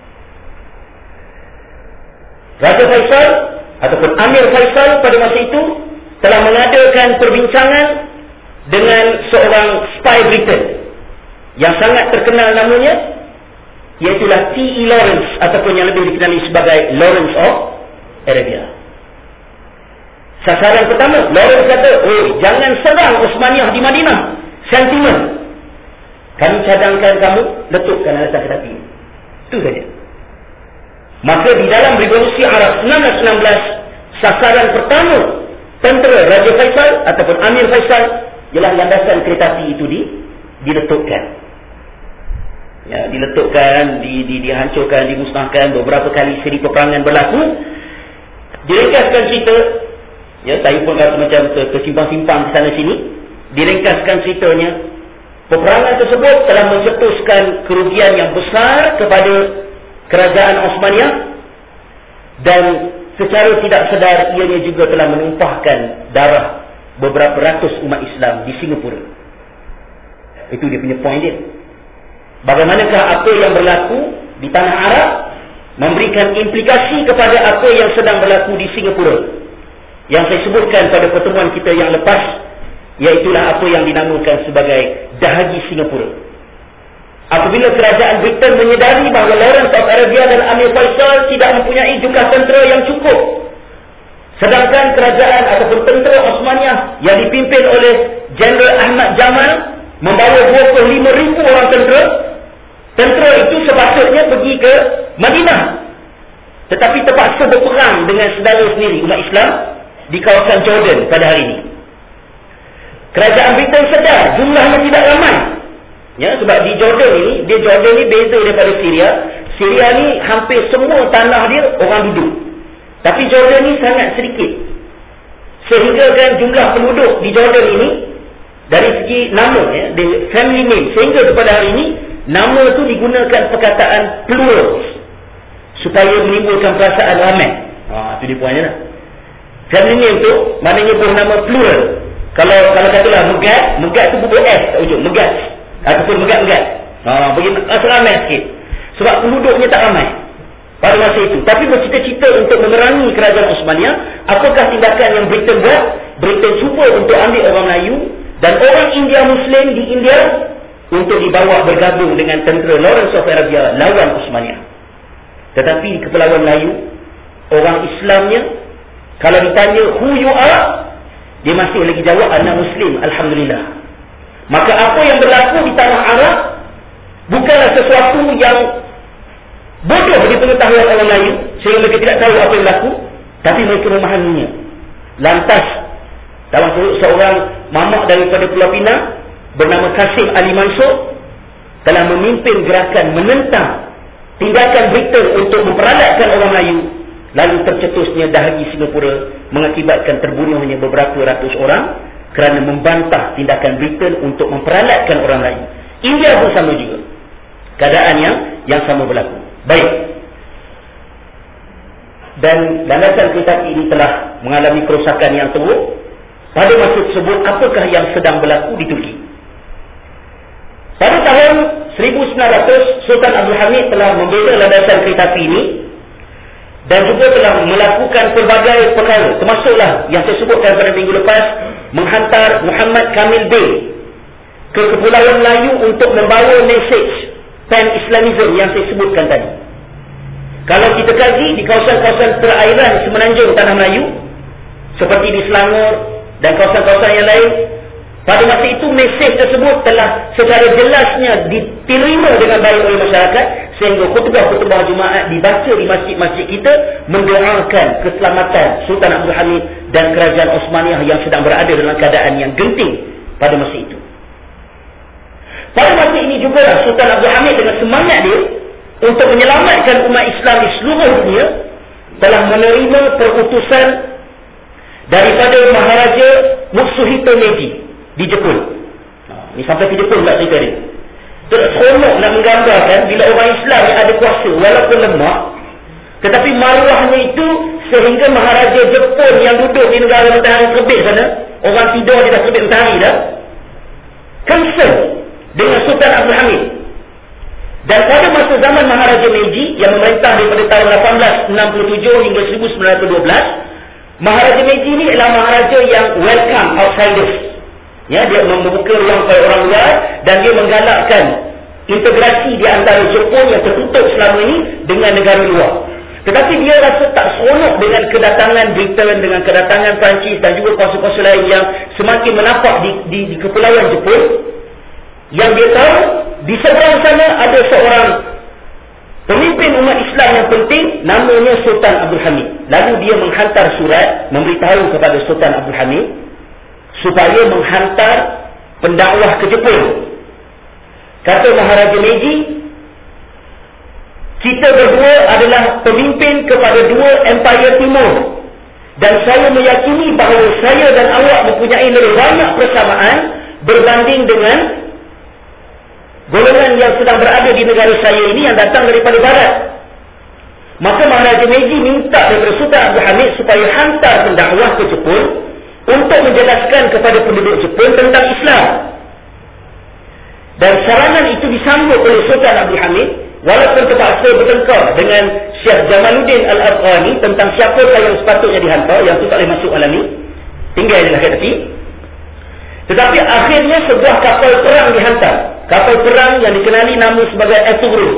Raja Faisal ataupun Amir Faisal pada masa itu telah mengadakan perbincangan dengan seorang spy Britain yang sangat terkenal namanya, iaitulah T E Lawrence, ataupun yang lebih dikenali sebagai Lawrence of Arabia. Sasaran pertama, Lawrence kata, oh, jangan serang Osmaniyah di Madinah. Sentimen. Kami cadangkan kamu letukkan alasan kereta. Itu saja. Maka di dalam Revolusi Arab seribu sembilan ratus enam belas, sasaran pertama tentera Raja Faisal ataupun Amir Faisal ialah landasan kereta api itu di, diletukkan. Ya, diletukkan, di, di, dihancurkan, dimusnahkan. Beberapa kali seri peperangan berlaku. Diringkaskan cerita, ya, saya pun rasa macam tersimpang-simpang ke sana sini. Diringkaskan ceritanya, peperangan tersebut telah mencetuskan kerugian yang besar kepada kerajaan Osmaniyah, dan secara tidak sedar ianya juga telah menumpahkan darah beberapa ratus umat Islam di Singapura. Itu dia punya point dia. Bagaimanakah apa yang berlaku di tanah Arab memberikan implikasi kepada apa yang sedang berlaku di Singapura, yang saya sebutkan pada pertemuan kita yang lepas, iaitulah apa yang dinamakan sebagai Dahagi Singapura. Apabila kerajaan Britain menyedari bahawa Lawrence of Arabia dan Amir Faisal tidak mempunyai jumlah tentera yang cukup, sedangkan kerajaan ataupun tentera Osmaniyah yang dipimpin oleh General Ahmad Jamal membawa dua puluh lima ribu orang tentera, tentera itu sepatutnya pergi ke Madinah, tetapi terpaksa berperang dengan saudara sendiri umat Islam di kawasan Jordan pada hari ini. Kerajaan Britain sedar jumlahnya tidak ramai, Ya, sebab di Jordan ni, dia Jordan ni beza daripada Syria. Syria ni hampir semua tanah dia orang duduk. Tapi Jordan ni sangat sedikit. Sehingga kan jumlah penduduk di Jordan ini dari segi nama, ya, family name, sehingga kepada hari ini nama tu digunakan perkataan plural supaya menimbulkan perasaan ramai. Ha, itu dia poinnya lah. Family name tu maknanya buah nama plural. Kalau kalau katalah Megat, Megat tu bubuh S kat ujung, Megat ataupun Megat-Megat. Ha, bagi rasa ramai sikit. Sebab penduduknya tak ramai pada masa itu. Tapi bercita-cita untuk memerangi kerajaan Osmania. Apakah tindakan yang Britain buat? Britain cuba untuk ambil orang Melayu dan orang India Muslim di India untuk dibawa bergabung dengan tentera Lawrence of Arabia lawan Osmania. Tetapi di Kepulauan Melayu, orang Islamnya kalau ditanya who you are, dia masih lagi jawab ana Muslim, alhamdulillah. Maka apa yang berlaku di tanah Arab bukanlah sesuatu yang bodoh di pengetahuan orang Melayu sehingga mereka tidak tahu apa yang berlaku, tapi mereka memahaminya. Lantas dalam seorang mamak daripada Pulau Pinang bernama Kasim Ali Mansur telah memimpin gerakan menentang tindakan Britain untuk memperalatkan orang Melayu. Lalu tercetusnya dahagi Singapura mengakibatkan terbunuhnya beberapa ratus orang kerana membantah tindakan Britain untuk memperalatkan orang Melayu. India pun sama juga. Keadaan yang yang sama berlaku. Baik. Dan landasan kereta ini telah mengalami kerosakan yang teruk. Pada masa tersebut, apakah yang sedang berlaku di Turki? Pada tahun seribu sembilan ratus, Sultan Abdul Hamid telah membela landasan kereta api ini dan juga telah melakukan pelbagai perkara, termasuklah yang saya sebutkan pada minggu lepas, menghantar Muhammad Kamil Bey ke Kepulauan Melayu untuk membawa mesej pan-Islamism yang saya sebutkan tadi. Kalau kita kaji di kawasan-kawasan perairan semenanjung Tanah Melayu seperti di Selangor dan kawasan-kawasan yang lain, pada masa itu mesej tersebut telah secara jelasnya diterima dengan baik oleh masyarakat, sehingga khutbah-khutbah Jumaat dibaca di masjid-masjid kita mendoakan keselamatan Sultan Abdul Hamid dan kerajaan Osmaniah yang sedang berada dalam keadaan yang genting pada masa itu. Pada masa ini juga Sultan Abdul Hamid dengan semangat dia untuk menyelamatkan umat Islam di seluruh dunia telah menerima perutusan daripada Maharaja Mutsuhito Meiji di Jepun. Ha, ni sampai ke Jepun tak cerita dia. Seronok nak menggambarkan bila orang Islam yang ada kuasa walaupun lemah, tetapi maruahnya itu sehingga Maharaja Jepun yang duduk di negara matahari terbit sana, orang tidur dia dah terbit matahari dah, concern dengan Sultan Abdul Hamid. Dan pada masa zaman Maharaja Meiji yang memerintah daripada tahun lapan belas enam puluh tujuh hingga seribu sembilan ratus dua belas, Maharaja Meiji ini adalah Maharaja yang welcome outsiders. Ya, dia membuka ruang kepada orang luar dan dia menggalakkan integrasi di antara Jepun yang tertutup selama ini dengan negara luar. Tetapi dia rasa tak seronok dengan kedatangan Britain, dengan kedatangan Perancis dan juga kuasa-kuasa lain yang semakin menapak di, di, di kepulauan Jepun. Yang dia tahu di seberang sana ada seorang pemimpin umat Islam yang penting, namanya Sultan Abdul Hamid. Lalu dia menghantar surat memberitahu kepada Sultan Abdul Hamid supaya menghantar pendakwah ke Jepun. Kata Maharaja Meiji, kita berdua adalah pemimpin kepada dua empire timur dan saya meyakini bahawa saya dan awak mempunyai lebih banyak persamaan berbanding dengan golongan yang sedang berada di negara saya ini yang datang daripada barat. Maka Maharaja Meiji minta daripada Sultan Abdul Hamid supaya hantar pendakwah ke Jepun untuk menjelaskan kepada penduduk Jepun tentang Islam. Dan sarangan itu disambut oleh Sultan Abdul Hamid, walaupun terpaksa bertengkar dengan Syekh Jamaluddin Al-Afghani tentang siapakah yang sepatutnya dihantar, yang itu tak boleh masuk alami, tinggal di lahir hati. Tetapi akhirnya sebuah kapal perang dihantar, kapal perang yang dikenali nama sebagai Ertugrul,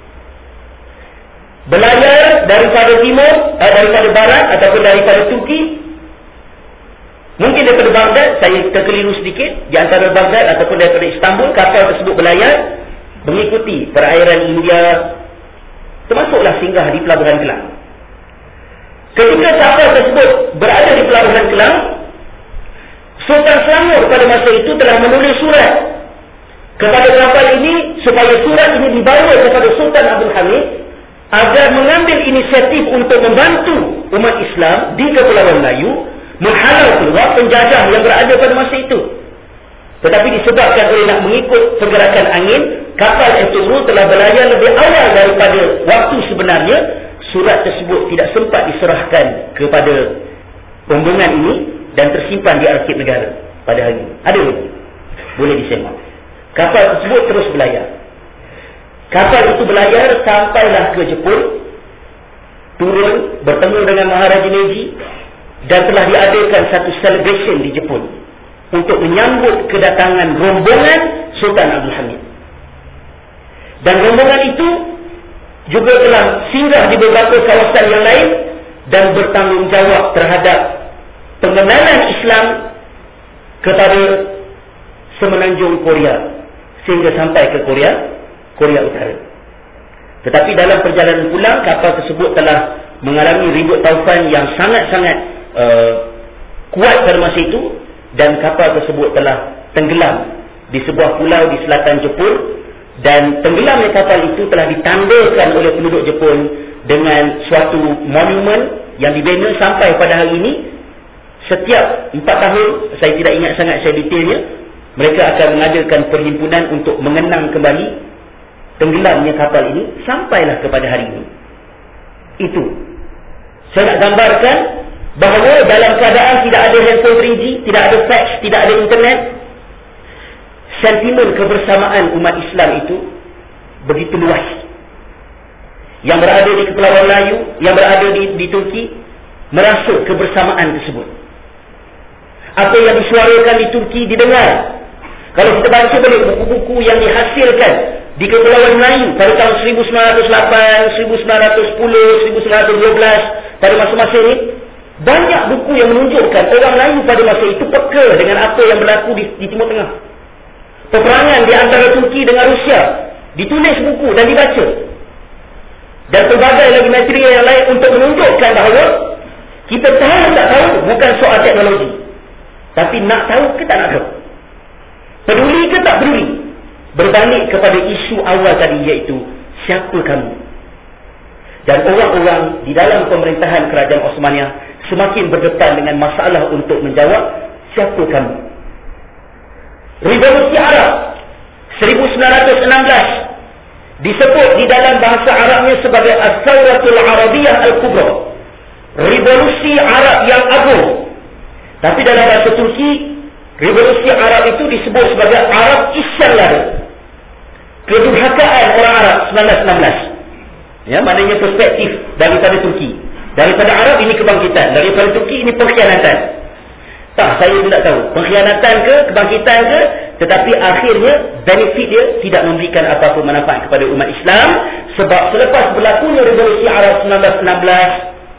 berlayar daripada timur, eh, daripada barat ataupun daripada Turki, mungkin daripada Baghdad, saya terkeliru sedikit, di antara Baghdad ataupun daripada Istanbul. Kapal tersebut berlayar mengikuti perairan India, termasuklah singgah di Pelabuhan Kelang. Ketika kapal tersebut berada di Pelabuhan Kelang, Sultan Selangor pada masa itu telah menulis surat kepada kapal ini supaya surat ini dibawa kepada Sultan Abdul Hamid agar mengambil inisiatif untuk membantu umat Islam di Kepulauan Melayu menghalau keluar penjajah yang berada pada masa itu. Tetapi disebabkan oleh nak mengikut pergerakan angin, kapal Ertugrul telah berlayar lebih awal daripada waktu sebenarnya. Surat tersebut tidak sempat diserahkan kepada rombongan ini dan tersimpan di arsip negara pada hari ini. Ada lagi? Boleh disemak. Kapal tersebut terus berlayar. Kapal itu berlayar sampailah ke Jepun, turun bertemu dengan Maharaja Neji, dan telah diadakan satu celebration di Jepun untuk menyambut kedatangan rombongan Sultan Abdul Hamid. Dan rombongan itu juga telah singgah di beberapa kawasan yang lain dan bertanggungjawab terhadap pengenalan Islam kepada semenanjung Korea sehingga sampai ke Korea, Korea Utara. Tetapi dalam perjalanan pulang, kapal tersebut telah mengalami ribut taufan yang sangat-sangat uh, kuat pada masa itu, dan kapal tersebut telah tenggelam di sebuah pulau di selatan Jepun. Dan tenggelamnya kapal itu telah ditandakan oleh penduduk Jepun dengan suatu monumen yang dibina sampai pada hari ini. Setiap empat tahun, saya tidak ingat sangat saya detailnya, mereka akan mengadakan perhimpunan untuk mengenang kembali tenggelamnya kapal ini sampailah kepada hari ini. Itu saya nak gambarkan bahawa dalam keadaan tidak ada handphone three G, tidak ada fax, tidak ada internet, sentimen kebersamaan umat Islam itu begitu luas. Yang berada di Kepulauan Melayu, yang berada di, di Turki, merasa kebersamaan tersebut. Apa yang disuarakan di Turki didengar. Kalau kita baca balik buku-buku yang dihasilkan di Kepulauan Melayu pada tahun seribu sembilan ratus lapan, seribu sembilan ratus sepuluh, seribu sembilan ratus dua belas, pada masa-masa ini, banyak buku yang menunjukkan orang Melayu pada masa itu peka dengan apa yang berlaku di, di Timur Tengah. Peperangan di antara Turki dengan Rusia ditulis buku dan dibaca. Dan pelbagai lagi material yang lain untuk menunjukkan bahawa kita tahu tak tahu bukan soal teknologi, tapi nak tahu ke tak nak tahu, peduli ke tak peduli, berbalik kepada isu awal tadi, iaitu siapa kamu. Dan orang-orang di dalam pemerintahan kerajaan Osmaniyah semakin berdepan dengan masalah untuk menjawab siapa kamu. Revolusi Arab seribu sembilan ratus enam belas disebut di dalam bahasa Arabnya sebagai As-Sawratul Arabiyah Al-Kubra, revolusi Arab yang agung. Tapi dalam bahasa Turki, revolusi Arab itu disebut sebagai Arab Isyalar, kedurhakaan orang Arab seribu sembilan ratus enam belas. Ya, maknanya perspektif daripada Turki. Daripada Arab ini kebangkitan, daripada Turki ini pengkhianatan. Tak, saya tidak tahu pengkhianatan ke, kebangkitan ke, tetapi akhirnya benefit dia tidak memberikan apa-apa manfaat kepada umat Islam. Sebab selepas berlakunya revolusi Arab seribu sembilan ratus enam belas,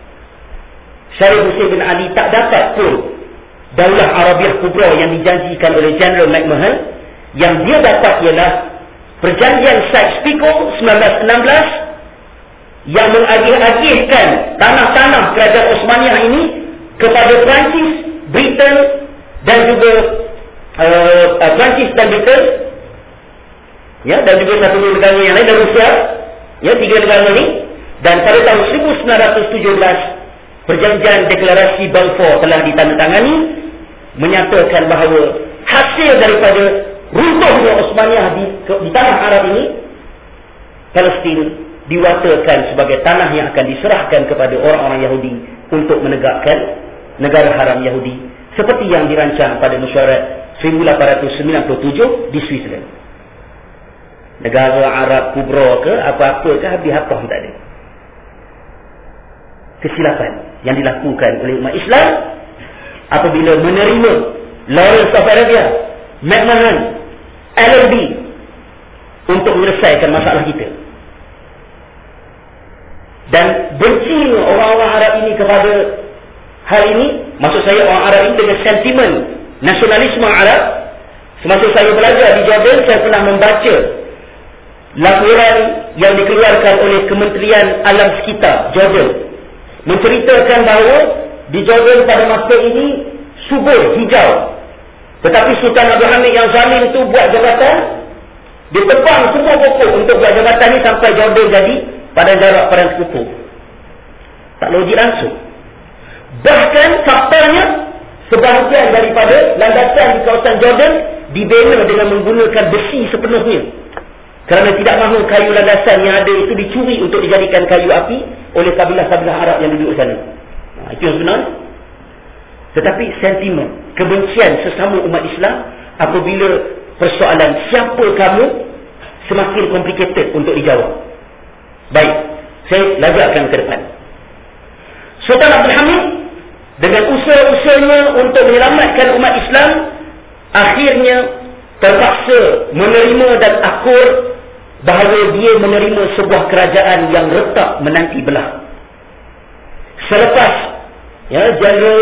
Syarif Hussein bin Ali tak dapat pun Daulah Arabiah Kubra yang dijanjikan oleh General McMahon. Yang dia dapat ialah perjanjian Sykes-Picot seribu sembilan ratus enam belas yang mengagih-agihkan tanah-tanah kerajaan Osmaniyah ini kepada Perancis, Britain dan juga uh, uh, Perancis dan Britain, ya, dan juga satu negara yang lain, dan Rusia, ya, tiga negara ini. Dan pada tahun seribu sembilan ratus tujuh belas perjanjian deklarasi Balfour telah ditandatangani, menyatakan bahawa hasil daripada runtuhnya Osmaniyah di, di tanah Arab ini, Palestin diwatakan sebagai tanah yang akan diserahkan kepada orang-orang Yahudi untuk menegakkan negara haram Yahudi, seperti yang dirancang pada mesyuarat seribu lapan ratus sembilan puluh tujuh di Switzerland. Negara Arab Kubra ke apa-apa ke, habis apa pun tak ada. Kesilapan yang dilakukan oleh umat Islam apabila menerima Lawrence of Arabia, McMahon, Allenby untuk menyelesaikan masalah kita. Dan bencinya orang-orang Arab ini kepada hal ini, maksud saya orang Arab ini dengan sentimen nasionalisme Arab. Semasa saya belajar di Jordan, saya pernah membaca laporan yang dikeluarkan oleh Kementerian Alam Sekitar Jordan, menceritakan bahawa di Jordan pada masa ini subur hijau, tetapi Sultan Abdul Hamid yang zalim itu buat jabatan Dia tebang semua pokok untuk buat jambatan ni sampai Jordan jadi pada jarak padang sekufu. Tak logik langsung. Bahkan faktanya, sebahagian daripada landasan di kawasan Jordan dibina dengan menggunakan besi sepenuhnya. Kerana tidak mahu kayu landasan yang ada itu dicuri untuk dijadikan kayu api oleh kabilah-kabilah Arab yang duduk di sana. Nah, itu yang sebenar. Tetapi sentimen, kebencian sesama umat Islam apabila persoalan siapa kamu semakin complicated untuk dijawab. Baik, saya lajarkan ke depan. Sultan Abdul Hamid dengan usaha-usahanya untuk menyelamatkan umat Islam akhirnya terpaksa menerima dan akur bahawa dia menerima sebuah kerajaan yang retak menanti belah. Selepas ya Jeneral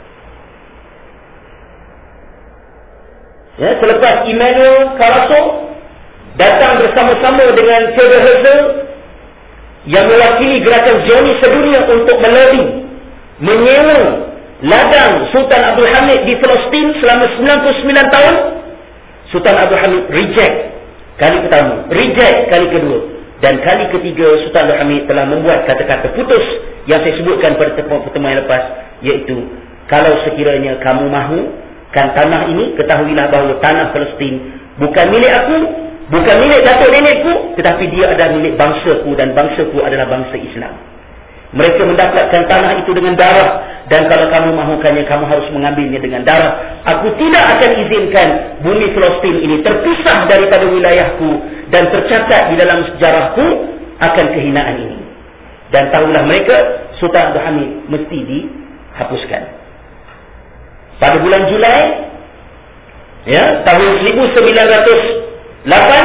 ya selepas Emmanuel Carasso datang bersama-sama dengan Theodor Herzl yang mewakili gerakan Zionis sedunia untuk melobi menyewa ladang Sultan Abdul Hamid di Palestin selama sembilan puluh sembilan tahun, Sultan Abdul Hamid reject kali pertama, reject kali kedua, dan kali ketiga Sultan Abdul Hamid telah membuat kata-kata putus yang saya sebutkan pada pertemuan yang lepas, iaitu kalau sekiranya kamu mahu kan tanah ini, ketahuilah bahawa tanah Palestin bukan milik aku, bukan milik datuk nenekku, tetapi dia adalah milik bangsaku dan bangsaku adalah bangsa Islam. Mereka mendapatkan tanah itu dengan darah, dan kalau kamu mahukannya, kamu harus mengambilnya dengan darah. Aku tidak akan izinkan bumi Palestin ini terpisah daripada wilayahku dan tercatat di dalam sejarahku akan kehinaan ini. Dan tahulah mereka, Sultan Abdul Hamid mesti dihapuskan. Pada bulan Julai ya, tahun seribu sembilan ratus lapan,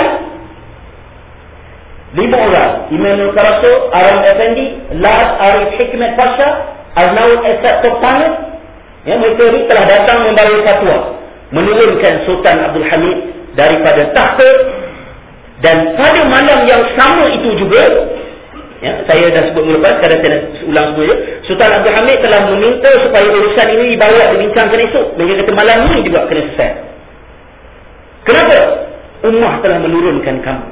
lima orang, Emmanuel Carasso, Aram Effendi, Laz Arif Hikmat Pasha, Arnaud Esat Toptane, ya, mereka ini telah datang membawa fatwa menurunkan Sultan Abdul Hamid daripada takhta. Dan pada malam yang sama itu juga, ya, saya dah sebut melepas, kadang saya dah ulang sebenarnya, Sultan Abdul Hamid telah meminta supaya urusan ini dibawa dibincangkan esok. Mereka kata malam ini juga kena selesai. Kenapa? Ummah telah menurunkan kamu.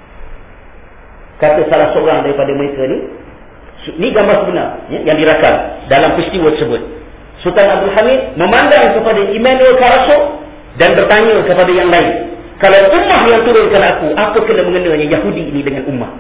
Kata salah seorang daripada mereka ni, ni gambar sebenar ya, yang dirakam dalam peristiwa tersebut. Sultan Abdul Hamid memandang kepada Emmanuel Carasso dan bertanya kepada yang lain, kalau ummah yang turunkan aku, apa kena mengenanya Yahudi ini dengan ummah?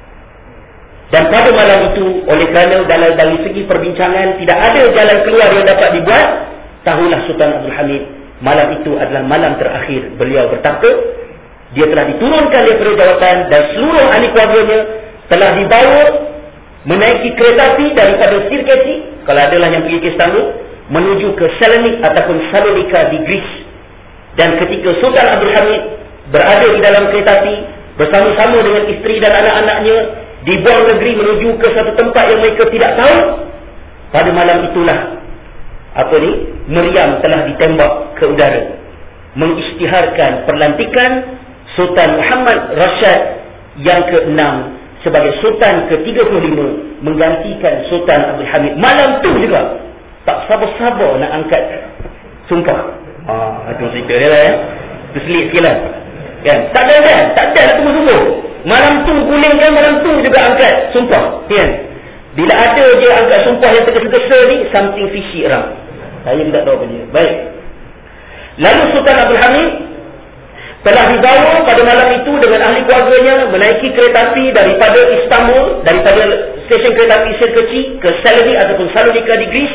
Dan pada malam itu, oleh kerana dalam dari segi perbincangan tidak ada jalan keluar yang dapat dibuat, tahulah Sultan Abdul Hamid, malam itu adalah malam terakhir beliau bertakhta. Dia telah diturunkan daripada jawatan dan seluruh ahli keluarganya telah dibawa menaiki kereta api daripada Sirkeci, kalau adalah yang pergi ke Istanbul, menuju ke Salonik ataupun Salonika di Greece. Dan ketika Sultan Abdul Hamid berada di dalam kereta api bersama-sama dengan isteri dan anak-anaknya dibuang negeri menuju ke satu tempat yang mereka tidak tahu, pada malam itulah apa ni meriam telah ditembak ke udara, mengisytiharkan perlantikan Sultan Muhammad Rashad yang keenam sebagai Sultan ke tiga puluh lima menggantikan Sultan Abdul Hamid. Malam tu juga tak sabar-sabar nak angkat sumpah. Ah, itu cerita dia lah ya. Terselit sikit lah kan? Tak ada kan? Tak ada lah tunggu-tunggu. Malam tu gulingkan, malam tu juga angkat sumpah kan? Bila ada dia angkat sumpah yang tergesa-gesa ni, something fishy around. Saya tidak tahu apa dia. Baik. Lalu Sultan Abdul Hamid telah dibawa pada malam itu dengan ahli keluarganya menaiki kereta api daripada Istanbul, daripada stesen kereta api Sirkeci ke Salonik ataupun Salonika di Greece.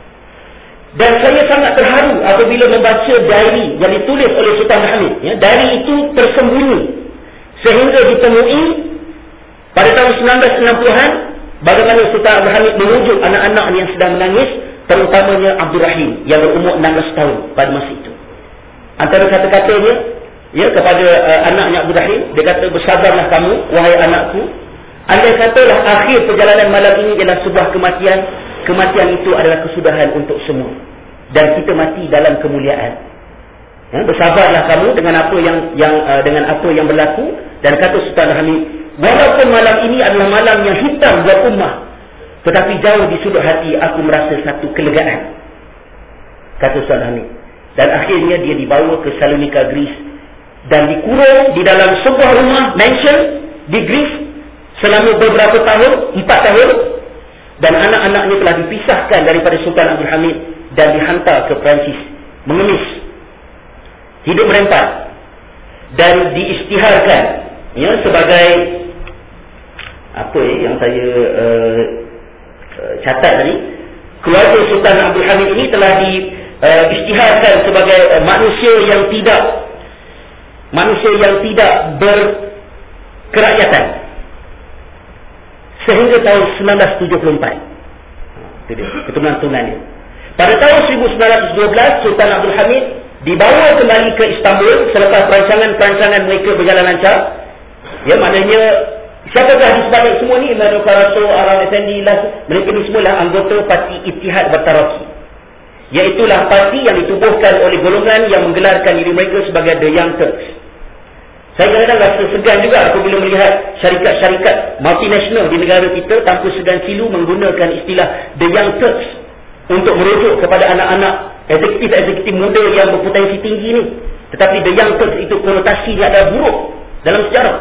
Dan saya sangat terharu apabila membaca diary yang ditulis oleh Sultan Hamid. Ya, diary itu tersembunyi sehingga ditemui pada tahun sembilan belas enam puluhan bagaimana Sultan Abdul Hamid merujuk anak-anak yang sedang menangis, terutamanya Abdul Rahim yang berumur enam belas tahun pada masa itu. Antara kata-katanya ya kepada uh, anaknya Abdul Rahim, dia kata, bersabarlah kamu wahai anakku, andai katalah akhir perjalanan malam ini ialah sebuah kematian, kematian itu adalah kesudahan untuk semua dan kita mati dalam kemuliaan. Ya, bersabarlah kamu dengan apa yang yang uh, dengan apa yang berlaku. Dan kata Sultan Hamid, walaupun malam ini adalah malam yang hitam buat ummah, tetapi jauh di sudut hati aku merasa satu kelegaan, kata Sultan Hamid. Dan akhirnya dia dibawa ke Salonika, Greece, dan dikurung di dalam sebuah rumah mansion di Greece selama beberapa tahun, empat tahun, dan anak-anaknya telah dipisahkan daripada Sultan Abdul Hamid dan dihantar ke Perancis mengemis, hidup merempat, dan diisytiharkan ya sebagai apa ya, yang saya uh, uh, catat tadi, keluarga Sultan Abdul Hamid ini telah diisytiharkan uh, sebagai uh, manusia yang tidak manusia yang tidak berkerakyatan sehingga tahun sembilan belas tujuh puluh empat. Itu dia, keturunan-keturunan dia. Pada tahun seribu sembilan ratus dua belas, Sultan Abdul Hamid dibawa kembali ke Istanbul selepas perancangan-perancangan mereka berjalan lancar. Ya, maknanya siapakah di sebalik semua ni? Immanuel Karaso, Aram Effendi, mereka ni semualah anggota Parti Ittihad Bertaraqi, iaitulah parti yang ditubuhkan oleh golongan yang menggelarkan diri mereka sebagai The Young Turks. Saya kadang-kadang rasa segan juga apabila melihat syarikat-syarikat multinasional di negara kita tanpa segan silu menggunakan istilah The Young Turks untuk merujuk kepada anak-anak eksekutif-eksekutif muda yang berpotensi tinggi ni. Tetapi The Young Turks itu konotasi yang ada buruk dalam sejarah.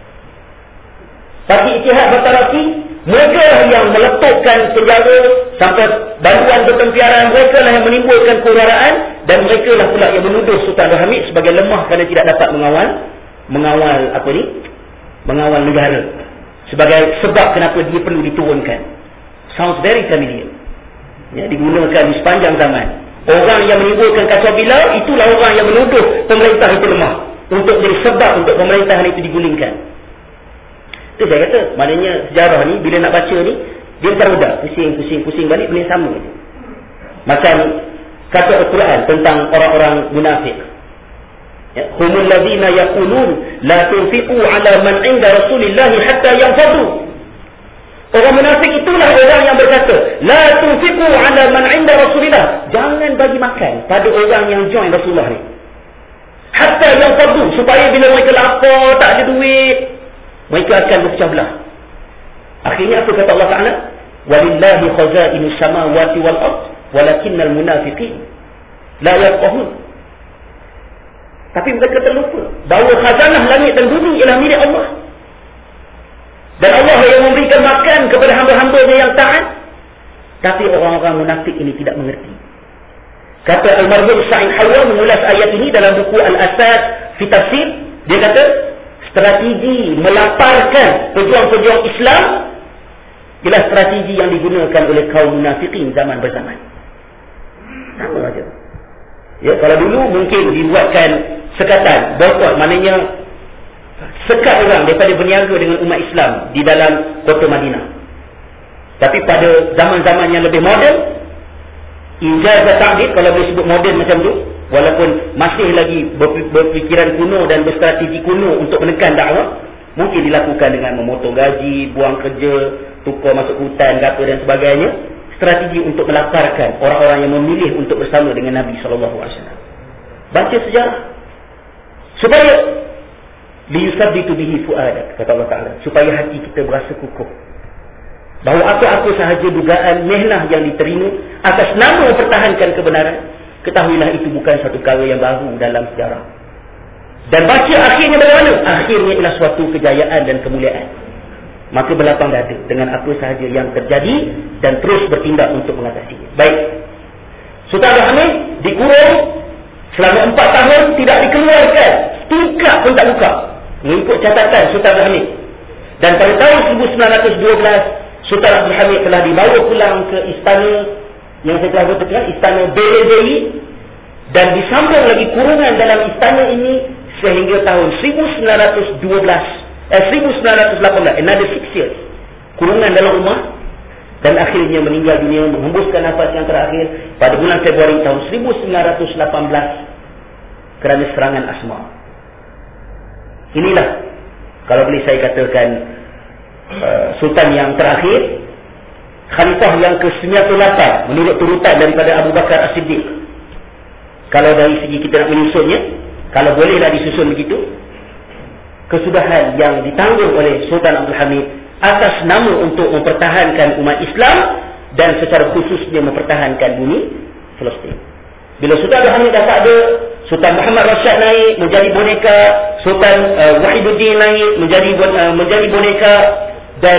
Parti Ittihad Bertaraqi, mereka yang meletupkan penjara sampai bantuan pertempuran, mereka lah yang menimbulkan keuraraan, dan mereka lah pula yang menuduh Sultan Abdul Hamid sebagai lemah kerana tidak dapat mengawal mengawal apa ni mengawal negara, sebagai sebab kenapa dia perlu diturunkan. Sounds very familiar ya, digunakan di sepanjang zaman. Orang yang menimbulkan kacau bilau, itulah orang yang menuduh pemerintah itu lemah untuk jadi sebab untuk pemerintahan itu digulingkan. Itu saya kata, maknanya sejarah ni bila nak baca ni, dia bukan mudah, pusing-pusing-pusing balik benda sama je. Macam kata Al-Quran tentang orang-orang munafik. Ya, humul ladzina yaqulun la tunfiqu ala man 'inda Rasulillah hatta yanfadu. Orang munafik itulah orang yang berkata, la tunfiqu ala man 'inda Rasulillah, jangan bagi makan pada orang yang join Rasulullah ni. Hatta yanfadu, supaya bila mereka lapar, tak ada duit, mereka akan berpecah belah. Akhirnya apa kata Allah Ta'ala? Walillahi khazainus samawati wal ard walakinnal munafiqin la yafqahun. Tapi mereka terlupa bahawa khazanah langit dan bumi ialah milik Allah. Dan Allah yang memberikan makan kepada hamba-hambanya yang taat. Tapi orang-orang munafik ini tidak mengerti. Kata Al-Marhum Sa'id Hawa menulis ayat ini dalam buku Al-Asad fi Tafsir. Dia kata, strategi melaparkan pejuang-pejuang Islam ialah strategi yang digunakan oleh kaum munafikin zaman berzaman. Sama saja. Ya, kalau dulu mungkin dibuatkan sekatan, boykot, maknanya sekat orang daripada berniaga dengan umat Islam di dalam kota Madinah. Tapi pada zaman-zaman yang lebih moden, ijazah ta'bid, kalau boleh sebut moden macam tu, walaupun masih lagi berfikiran kuno dan berstrategi kuno untuk menekan dakwah, mungkin dilakukan dengan memotong gaji, buang kerja, tukar masuk hutan, kata dan sebagainya. Strategi untuk melaparkan orang-orang yang memilih untuk bersama dengan Nabi sallallahu alaihi wasallam. Baca sejarah supaya liyusabbitu bihi fuadak, kata Allah Ta'ala, supaya hati kita berasa kukuh bahawa apa-apa sahaja dugaan mehnah yang diterima atas nama mempertahankan kebenaran, ketahuilah itu bukan satu perkara yang baru dalam sejarah. Dan baca akhirnya bagaimana? Akhirnya ialah suatu kejayaan dan kemuliaan. Maka berlapang dada dengan apa sahaja yang terjadi dan terus bertindak untuk mengatasinya. Baik, Sultan Abdul Hamid dikurung selama empat tahun, tidak dikeluarkan, tingkap pun tak buka, mengikut catatan Sultan Abdul Hamid. Dan pada tahun seribu sembilan ratus dua belas, Sultan Abdul Hamid telah dibawa pulang ke istana yang saya telah katakan, istana Beylerbey, dan disambung lagi kurungan dalam istana ini sehingga tahun seribu sembilan ratus dua belas, eh, seribu sembilan ratus lapan belas, another six years kurungan dalam rumah, dan akhirnya meninggal dunia menghembuskan nafas yang terakhir pada bulan Februari tahun seribu sembilan ratus lapan belas kerana serangan asma. Inilah kalau boleh saya katakan uh, sultan yang terakhir, khalifah yang ke sembilan puluh lapan menurut turutan daripada Abu Bakar As-Siddiq. Kalau dari segi kita nak menyusunnya, kalau bolehlah disusun begitu, kesudahan yang ditanggung oleh Sultan Abdul Hamid atas nama untuk mempertahankan umat Islam dan secara khususnya mempertahankan bumi Palestin. Bila Sultan Abdul Hamid dah tak ada, Sultan Muhammad Rashad naik menjadi boneka, Sultan uh, Wahiduddin naik menjadi uh, menjadi boneka, dan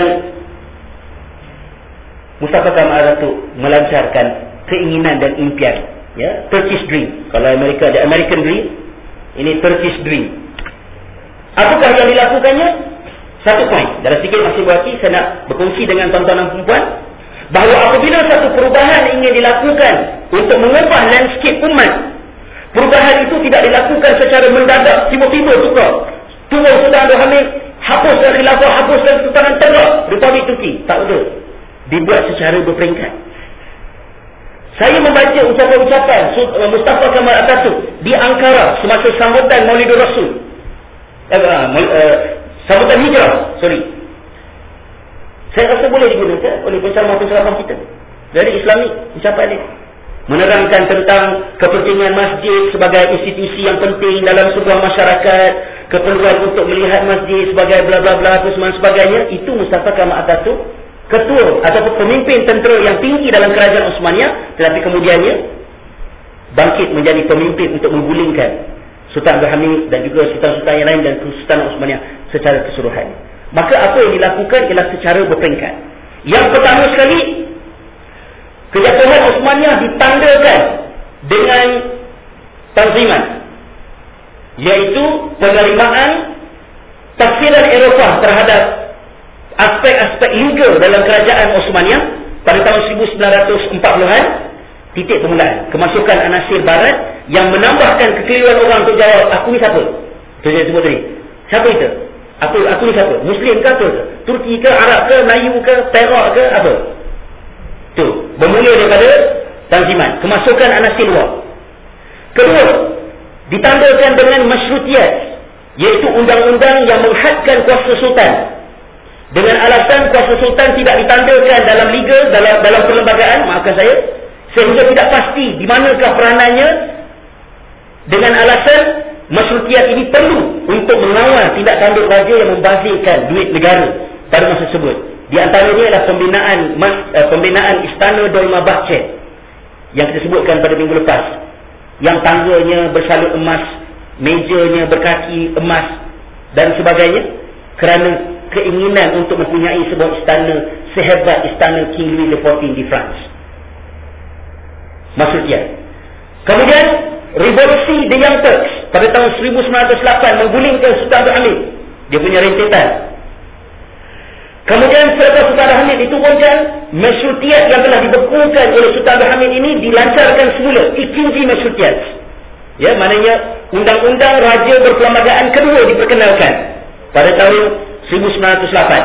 Mustafa Kamal Atatürk melancarkan keinginan dan impian, ya, Turkish Dream. Kalau Amerika ada American Dream, ini Turkish Dream. Apakah yang dilakukannya? Satu poin. Dalam sikit masih berarti saya nak berkongsi dengan tuan-tuan dan perempuan bahawa apabila satu perubahan ingin dilakukan untuk mengubah landscape umat, perubahan itu tidak dilakukan secara mendadak, tiba-tiba tukar. Turun Sultan Abdul Hamid, hapuskan khilafah, hapuskan Sultanan Tegak Republik Turki. Tak ada. Dibuat secara berperingkat. Saya membaca ucapan-ucapan Mustafa Kamal Atatürk di Ankara semasa sambutan Maulidur Rasul. Uh, uh, sambutan hijrah, sorry. Saya rasa boleh digunakan oleh penceramah-penceramah kita dari Islamik, ucapan dia menerangkan tentang kepentingan masjid sebagai institusi yang penting dalam sebuah masyarakat, keperluan untuk melihat masjid sebagai bla bla bla dan sebagainya. Itu Mustafa Kamal Atatürk, ketua ataupun pemimpin tentera yang tinggi dalam kerajaan Osmaniyah, tetapi kemudiannya bangkit menjadi pemimpin untuk menggulingkan Sultan Abdul Hamid dan juga sultan-sultan yang lain dan Sultan Osmaniyah secara keseluruhan. Maka apa yang dilakukan ialah secara berperingkat. Yang pertama sekali, kejatuhan Osmaniyah ditandakan dengan tanziman, iaitu penerimaan tafsiran Eropah terhadap aspek-aspek legal dalam kerajaan Osmaniyah pada tahun seribu sembilan ratus empat puluhan. Titik permulaan kemasukan anasir barat yang menambahkan kekeliruan orang untuk jawab, aku ni siapa? Itu saya sebut tadi. Siapa itu? Aku, aku ni siapa? Muslim ke apa? Turki ke? Arab ke? Melayu ke? Perak ke? Apa? Tu, bermula daripada tanziman, kemasukan anasir luar. Kedua, ditandakan dengan masyru'tiyat, iaitu undang-undang yang menghadkan kuasa sultan. Dengan alasan kuasa sultan tidak ditandakan dalam legal, dalam, dalam perlembagaan, maafkan saya, sehingga tidak pasti di manakah peranannya, dengan alasan masyru'tiyat ini perlu untuk mengawal tindak tanduk raja yang membazirkan duit negara pada masa tersebut. Di antaranya adalah pembinaan mas, uh, pembinaan Istana Dolma Bahçe yang kita sebutkan pada minggu lepas, yang tangganya bersalut emas, mejanya berkaki emas dan sebagainya, kerana keinginan untuk mempunyai sebuah istana sehebat istana King Louis the fourteenth di France. Maksudnya, kemudian revolusi The Young Turks pada tahun seribu sembilan ratus lapan menggulingkan Sultan Abdul Hamid, dia punya rentetan. Kemudian selepas Sultan Abdul Hamid diturunkan, masyru'tiyat yang telah dibekukan oleh Sultan Abdul Hamid ini dilancarkan semula, ikinji masyru'tiyat. Ya, maknanya undang-undang raja berperlembagaan kedua diperkenalkan pada tahun seribu sembilan ratus lapan.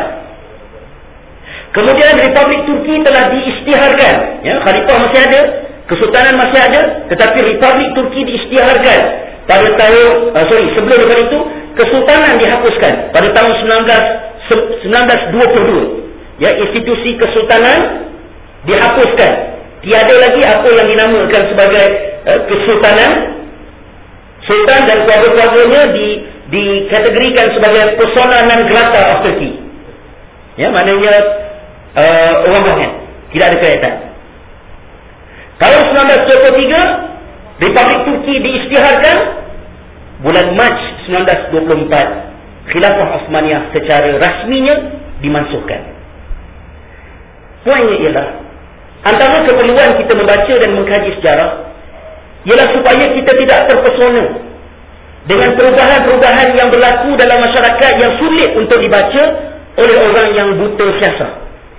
Kemudian Republik Turki telah diisytiharkan, ya, khalifah masih ada, kesultanan masih ada, tetapi Republik Turki diisytiharkan pada tahun uh, sorry sebelum daripada itu kesultanan dihapuskan pada tahun sembilan belas dua puluh dua. Ya, institusi kesultanan dihapuskan. Tiada lagi apa yang dinamakan sebagai uh, kesultanan. Sultan dan keluarga-keluarganya di dikategorikan sebagai persona non grata of Turkey. Ya, maknanya uh, orang banyak, tidak ada kaitan. Tahun sembilan belas dua puluh tiga, Republik Turki diisytiharkan. Bulan Mac sembilan belas dua puluh empat, Khilafah Osmaniyah secara rasminya dimansuhkan. Poinnya ialah, antara keperluan kita membaca dan mengkaji sejarah ialah supaya kita tidak terpesona dengan perubahan-perubahan yang berlaku dalam masyarakat yang sulit untuk dibaca oleh orang yang buta siasat.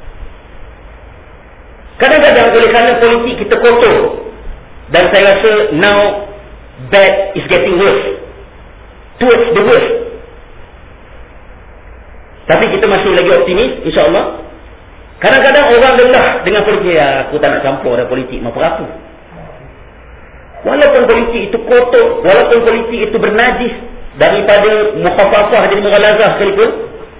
Kadang-kadang oleh kerana politik kita kotor, dan saya rasa now bad is getting worse, towards the worst. Tapi kita masih lagi optimis, insya-Allah. Kadang-kadang orang lelah dengan politik. Ya, aku tak nak campur dah politik, apa apa. Walaupun politik itu kotor, walaupun politik itu bernajis, daripada mukhafafah jadi mughalazah sekalipun,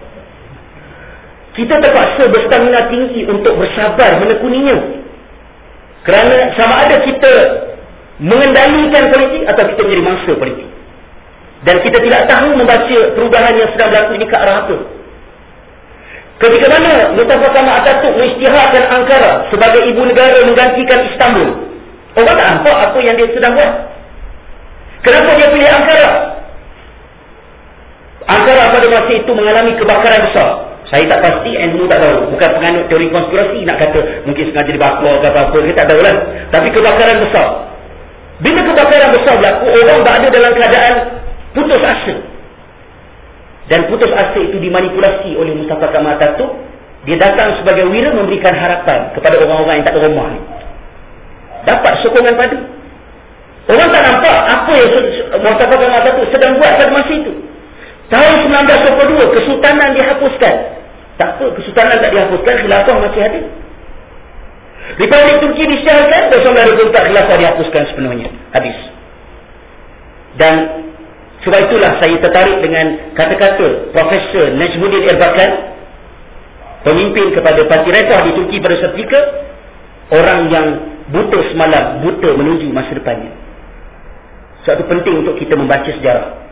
kita terpaksa berstamina tinggi untuk bersabar menekuninya. Kerana sama ada kita mengendalikan politik atau kita menjadi mangsa politik. Dan kita tidak tahu membaca perubahan yang sedang berlaku ini ke arah apa. Ketika mana Mustafa Kamal Atatürk mengisytiharkan Ankara sebagai ibu negara menggantikan Istanbul, Orang tak nampak apa yang dia sedang buat. Kenapa dia pilih Ankara? Ankara pada masa itu mengalami kebakaran besar. Saya tak pasti, ilmu tak tahu. Bukan penganut teori konspirasi nak kata mungkin sengaja dibakar ke apa-apa, kita tak tahu lah. Tapi kebakaran besar. Bila kebakaran besar berlaku, orang berada dalam keadaan putus asa. Dan putus asa itu dimanipulasi oleh Mustafa Kamal Ataturk. Dia datang sebagai wira memberikan harapan kepada orang-orang yang tak ada rumah ni. Dapat sokongan padu. Orang tak nampak apa yang Mustafa Kamal Ataturk sedang buat pada masa itu. Tahun seribu sembilan ratus dua puluh dua, Kesultanan dihapuskan. Tak apa, Kesultanan tak dihapuskan, khilafah masih ada. Republik Turki disiarkan, tahun seribu sembilan ratus dua puluh empat khilafah dihapuskan sepenuhnya. Habis. Dan sebab itulah saya tertarik dengan kata-kata Profesor Najmuddin Erbakan, pemimpin kepada Parti Refah di Turki pada saat itu, orang yang buta semalam, buta menuju masa depannya. Suatu penting untuk kita membaca sejarah.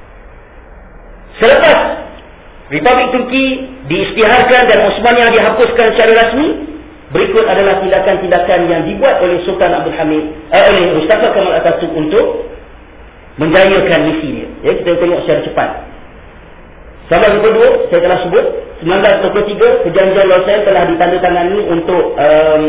Selepas Republik Turki diisytiharkan dan Osmaniyah dihapuskan secara rasmi, berikut adalah tindakan-tindakan yang dibuat oleh Sultan Abdul Hamid, eh, oleh Mustafa Kamal Ataturk untuk menjayakan misi dia. Ya, kita tengok secara cepat. seribu sembilan ratus dua puluh dua, saya telah sebut. seribu sembilan ratus dua puluh tiga, perjanjian Lausanne telah ditandatangani untuk um,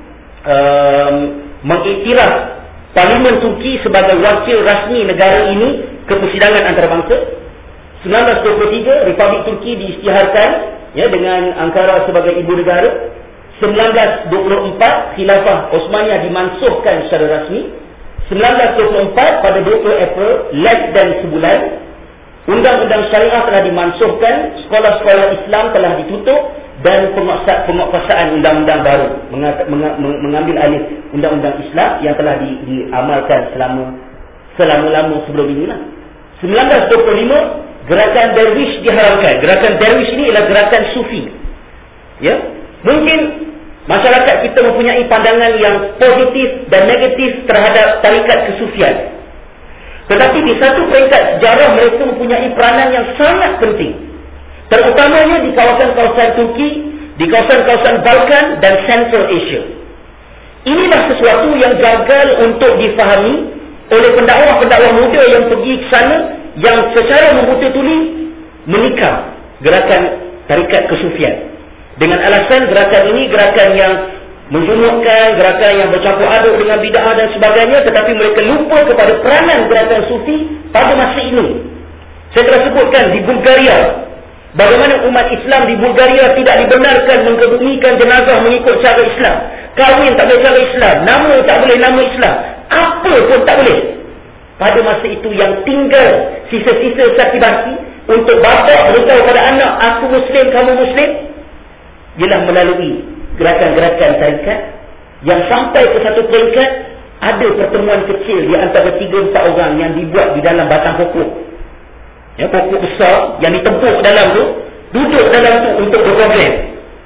um, mengiktiraf Parlimen Turki sebagai wakil rasmi negara ini ke persidangan antarabangsa. seribu sembilan ratus dua puluh tiga, Republik Turki diisytiharkan ya, dengan Ankara sebagai ibu negara. seribu sembilan ratus dua puluh empat, Khilafah Osmaniyah dimansuhkan secara rasmi. seribu sembilan ratus dua puluh empat, pada dua puluh April, less dan sebulan, Undang-Undang Syariah telah dimansuhkan, sekolah-sekolah Islam telah ditutup, dan penguasaan undang-undang baru mengambil alih undang-undang Islam yang telah di, diamalkan selama selama-lama sebelum ini lah. seribu sembilan ratus dua puluh lima, gerakan Derwish diharamkan. Gerakan Derwish ini ialah gerakan Sufi. Ya, mungkin masyarakat kita mempunyai pandangan yang positif dan negatif terhadap tarikat kesufian. Tetapi di satu peringkat sejarah mereka mempunyai peranan yang sangat penting. Terutamanya di kawasan-kawasan Turki, di kawasan-kawasan Balkan dan Central Asia. Inilah sesuatu yang gagal untuk difahami oleh pendakwah-pendakwah muda yang pergi ke sana, yang secara membuta tuli menikam gerakan tarikat kesufian. Dengan alasan gerakan ini gerakan yang menjumukkan, gerakan yang bercampur aduk dengan bid'ah dan sebagainya, tetapi mereka lupa kepada peranan gerakan sufi pada masa ini. Saya telah sebutkan di Bulgaria, bagaimana umat Islam di Bulgaria tidak dibenarkan mengebumikan jenazah mengikut cara Islam. Kahwin tak boleh cara Islam, nama tak boleh nama Islam, apa pun tak boleh. Pada masa itu yang tinggal sisa-sisa saksi baki untuk bapa beritahu pada anak, aku Muslim, kamu Muslim, ialah melalui gerakan-gerakan tarikat yang sampai ke satu peringkat ada pertemuan kecil di antara tiga empat orang yang dibuat di dalam batang pokok. Ya, pokok besar yang ditempuk dalam tu, duduk dalam tu untuk berprogram.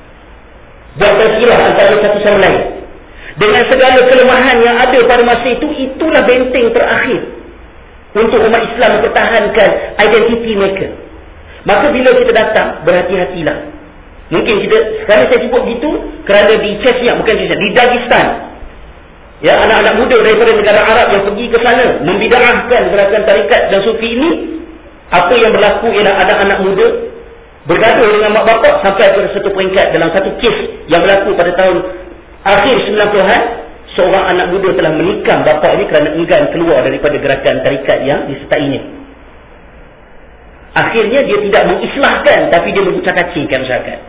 Buat tazkirah antara satu sama lain. Dengan segala kelemahan yang ada pada masa itu, itulah benteng terakhir untuk umat Islam mempertahankan identiti mereka. Maka bila kita datang, berhati-hatilah. Mungkin kita, sekarang saya sebut begitu kerana di Chechnya, bukan Chechnya, di Dagestan, ya, anak-anak muda daripada negara Arab yang pergi ke sana membid'ahkan gerakan tarikat dan sufi ini. Apa yang berlaku ialah anak-anak muda bergaduh dengan mak bapak sampai ke satu peringkat dalam satu kes yang berlaku pada tahun akhir sembilan puluhan, seorang anak muda telah menikam bapak ini kerana enggan keluar daripada gerakan tarikat yang disertainya. Akhirnya dia tidak mengislahkan, tapi dia mengucak-kacingkan masyarakat.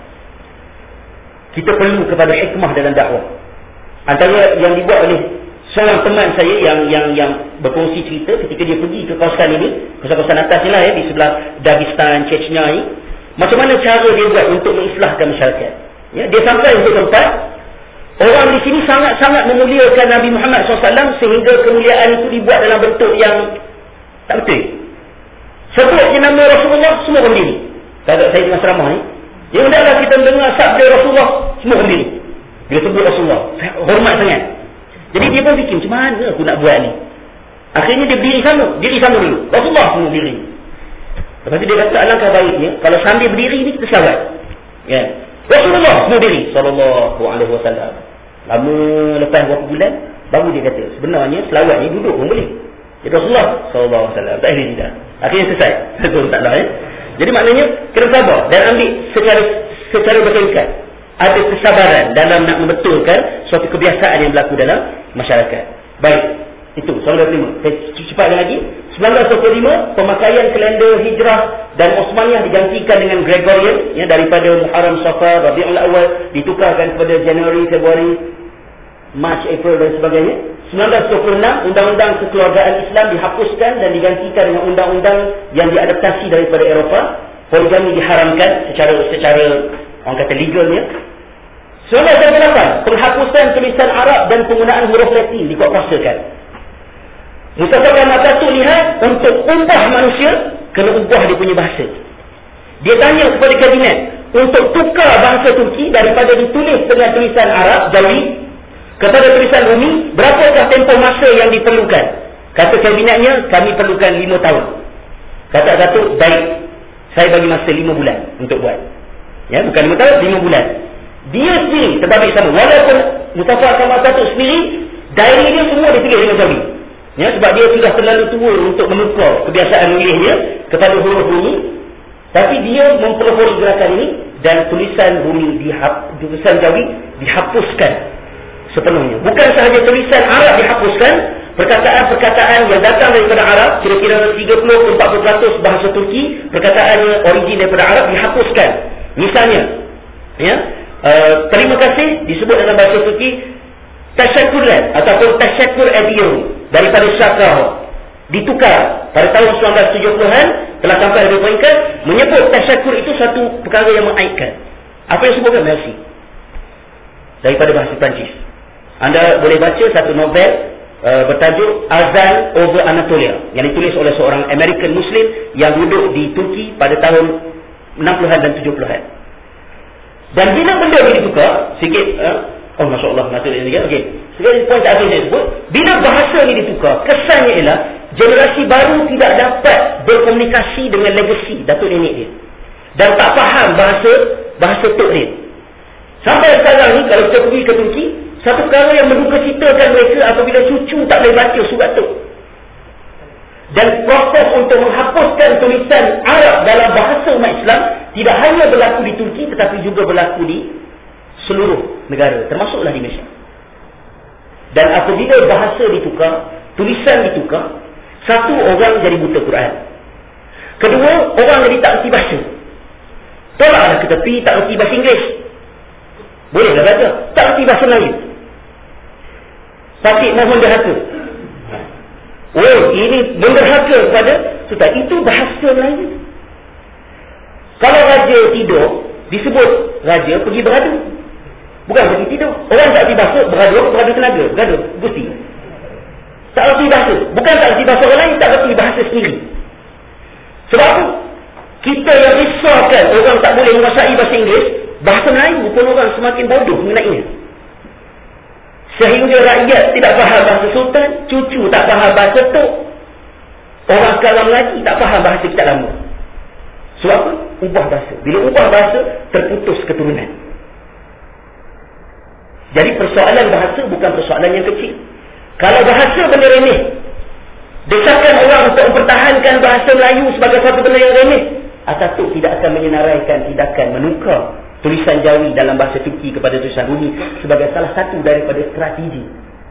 Kita perlu kepada hikmah dalam dakwah. Antara yang dibuat oleh seorang teman saya yang yang yang berkongsi cerita ketika dia pergi ke kawasan ini, kawasan-kawasan atas ni lah ya, di sebelah Dagestan, Chechnya ini, macam mana cara dia buat untuk mengislahkan masyarakat. Ya, dia sampai untuk tempat, orang di sini sangat-sangat memuliakan Nabi Muhammad sallallahu alaihi wasallam sehingga kemuliaan itu dibuat dalam bentuk yang tak betul. Sebut je nama Rasulullah, semua berdiri. Kalau saya dengan ceramah ni, ya hendaklah kita mendengar sabda Rasulullah, semua berdiri. Dia sebut Rasulullah, hormat sangat. Jadi dia pun fikir, macam mana aku nak buat ni? Akhirnya dia berdiri sama, diri sama dulu. Rasulullah semua berdiri. Lepas tu dia kata, alangkah baiknya kalau sambil berdiri ni kita selawat. Ya. Rasulullah semua berdiri sallallahu alaihi wasallam. Lama lepas beberapa bulan, Baru dia kata, sebenarnya selawat ni duduk pun boleh. Jadi Rasulullah sallallahu alaihi wasallam tak boleh tidak. Akhirnya selesai. Betul taklah ya. Jadi maknanya kena sabar dan ambil secara secara bertingkat. Ada kesabaran dalam nak membetulkan suatu kebiasaan yang berlaku dalam masyarakat. Baik, itu soalan kelima. Saya cepatkan lagi. sembilan belas dua puluh lima, pemakaian kalender Hijrah dan Osmaniyah digantikan dengan Gregorian, ya, daripada Muharram, Safar, Rabiul Awal ditukarkan kepada Januari, Februari, Mac, April dan sebagainya. sembilan belas dua puluh enam, Undang-Undang Kekeluargaan Islam dihapuskan dan digantikan dengan undang-undang yang diadaptasi daripada Eropah. Poligami diharamkan secara secara orang kata legalnya. sembilan belas dua puluh lapan, penghapusan tulisan Arab dan penggunaan huruf Latin dikuatkuasakan. Musafakat Ataturk lihat untuk ubah manusia, kena ubah dia punya bahasa. Dia tanya kepada kabinet untuk tukar bahasa Turki daripada ditulis dengan tulisan Arab Jawi kepada tulisan Rumi, berapakah tempoh masa yang diperlukan? Kata kabinetnya, kami perlukan lima tahun. Kata Ataturk, baik, saya bagi masa lima bulan untuk buat. Ya, bukan lima tahun, lima bulan. Dia sendiri terbabit sama. Walaupun Musafakat Ataturk sendiri, diary dia semua dia tulis dengan Jawi. Ya, sebab dia sudah terlalu tua untuk menukar kebiasaan nulisnya kepada huruf Rumi. Tapi dia mempelopori gerakan ini dan tulisan Rumi dihap, tulisan Jawi dihapuskan sepenuhnya. Bukan sahaja tulisan Arab dihapuskan, perkataan-perkataan yang datang daripada Arab, kira-kira tiga puluh sampai empat puluh peratus bahasa Turki, perkataannya origin daripada Arab dihapuskan. Misalnya, ya, uh, terima kasih disebut dalam bahasa Turki Tasyakuran ataupun Tasyakur Ediyo daripada Syakar ditukar pada tahun sembilan belas tujuh puluhan, telah sampai pada peringkat menyebut tasyakur itu satu perkara yang mengaitkan. Apa yang sebutkan? Merci daripada bahasa Perancis. Anda boleh baca satu novel uh, bertajuk Azan over Anatolia yang ditulis oleh seorang American Muslim yang duduk di Turki pada tahun enam puluhan dan tujuh puluhan. Dan bila benda ini ditukar sikit, uh, oh Masya Allah, masa ini kan? Okey. Sekali poin tak saya sebut, bila bahasa ini ditukar, kesannya ialah generasi baru tidak dapat berkomunikasi dengan legasi datuk nenek dia. Dan tak faham bahasa bahasa tok dia. Sampai sekarang ni kalau kita pergi ke Turki, satu perkara yang mendukacitakan mereka apabila cucu tak boleh baca surat tok. Dan proses untuk menghapuskan tulisan Arab dalam bahasa umat Islam tidak hanya berlaku di Turki tetapi juga berlaku di seluruh negara, termasuklah di Malaysia. Dan apabila bahasa ditukar, tulisan ditukar, satu, orang jadi buta Quran. Kedua, orang jadi tak erti bahasa. Tolaklah ke tepi, tak erti bahasa Inggeris. Bolehlah baca. Tak erti bahasa Melayu. Sakit mohon derhaka. Oh, ini menderhaka kepada Sultan. Itu bahasa Melayu. Kalau raja tidur, disebut raja pergi beradu. Bukan pergi tidur. Orang tak erti bahasa, beradu, beradu tenaga, beradu, gusti. Tak erti bahasa. Bukan tak erti bahasa orang lain, tak erti bahasa sendiri. Sebab apa? Kita yang risaukan orang tak boleh menguasai bahasa Inggeris, bahasa Melayu pun orang semakin bodoh mengenainya. Sehingga rakyat tidak faham bahasa Sultan, cucu tak faham bahasa Tok. Orang sekarang lagi tak faham bahasa kita lama. Sebab apa? Ubah bahasa. Bila ubah bahasa, terputus keturunan. Jadi persoalan bahasa bukan persoalan yang kecil. Kalau bahasa benda remeh, desakan orang untuk mempertahankan bahasa Melayu sebagai satu benda yang remeh, Ataturk tidak akan menyenaraikan tindakan menukar tulisan Jawi dalam bahasa Turki kepada tulisan Rumi sebagai salah satu daripada strategi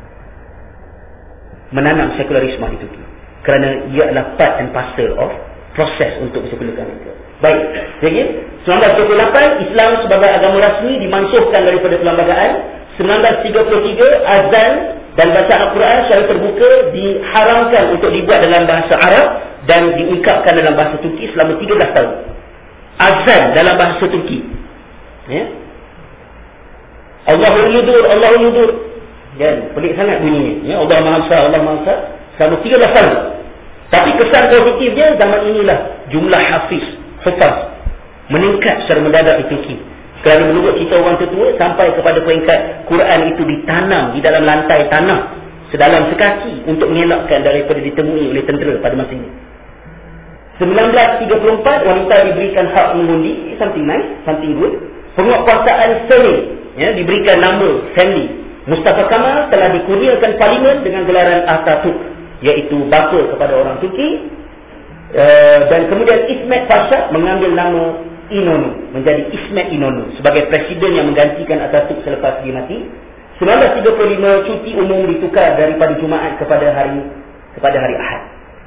menanam sekularisme di Turki. Kerana ia adalah part and parcel of proses untuk bersekularisme mereka. Baik, jadi sembilan belas dua puluh lapan Islam sebagai agama rasmi dimansuhkan daripada perlembagaan. sembilan belas tiga puluh tiga azan dan bacaan Al-Quran secara terbuka diharamkan untuk dibuat dalam bahasa Arab dan diungkapkan dalam bahasa Turki selama tiga belas tahun. Azan dalam bahasa Turki. Ya. Allahul yudur, Allahul yudur. Dan pelik sangat bunyinya. Ya, Allah Maha Besar, Allah Maha Besar. Selama tiga belas tahun. Tapi kesan positifnya zaman inilah jumlah hafiz, hufaz meningkat secara mendadak di Turki. Kerana menurut kita orang tertua sampai kepada peringkat Quran itu ditanam di dalam lantai tanah sedalam sekaki untuk mengelakkan daripada ditemui oleh tentera pada masa ini. sembilan belas tiga puluh empat wanita diberikan hak mengundi, something nice, something good. Penguatkuasaan seni, ya, diberikan nama family Mustafa Kamal telah dikurniakan parlimen dengan gelaran Atatürk, iaitu bapa kepada orang Turki. Uh, dan kemudian Ismet Pasha mengambil nama Inonu, menjadi Ismet Inonu sebagai presiden yang menggantikan Atatürk selepas dia mati. seribu sembilan ratus tiga puluh lima cuti umum ditukar daripada Jumaat kepada hari kepada hari Ahad.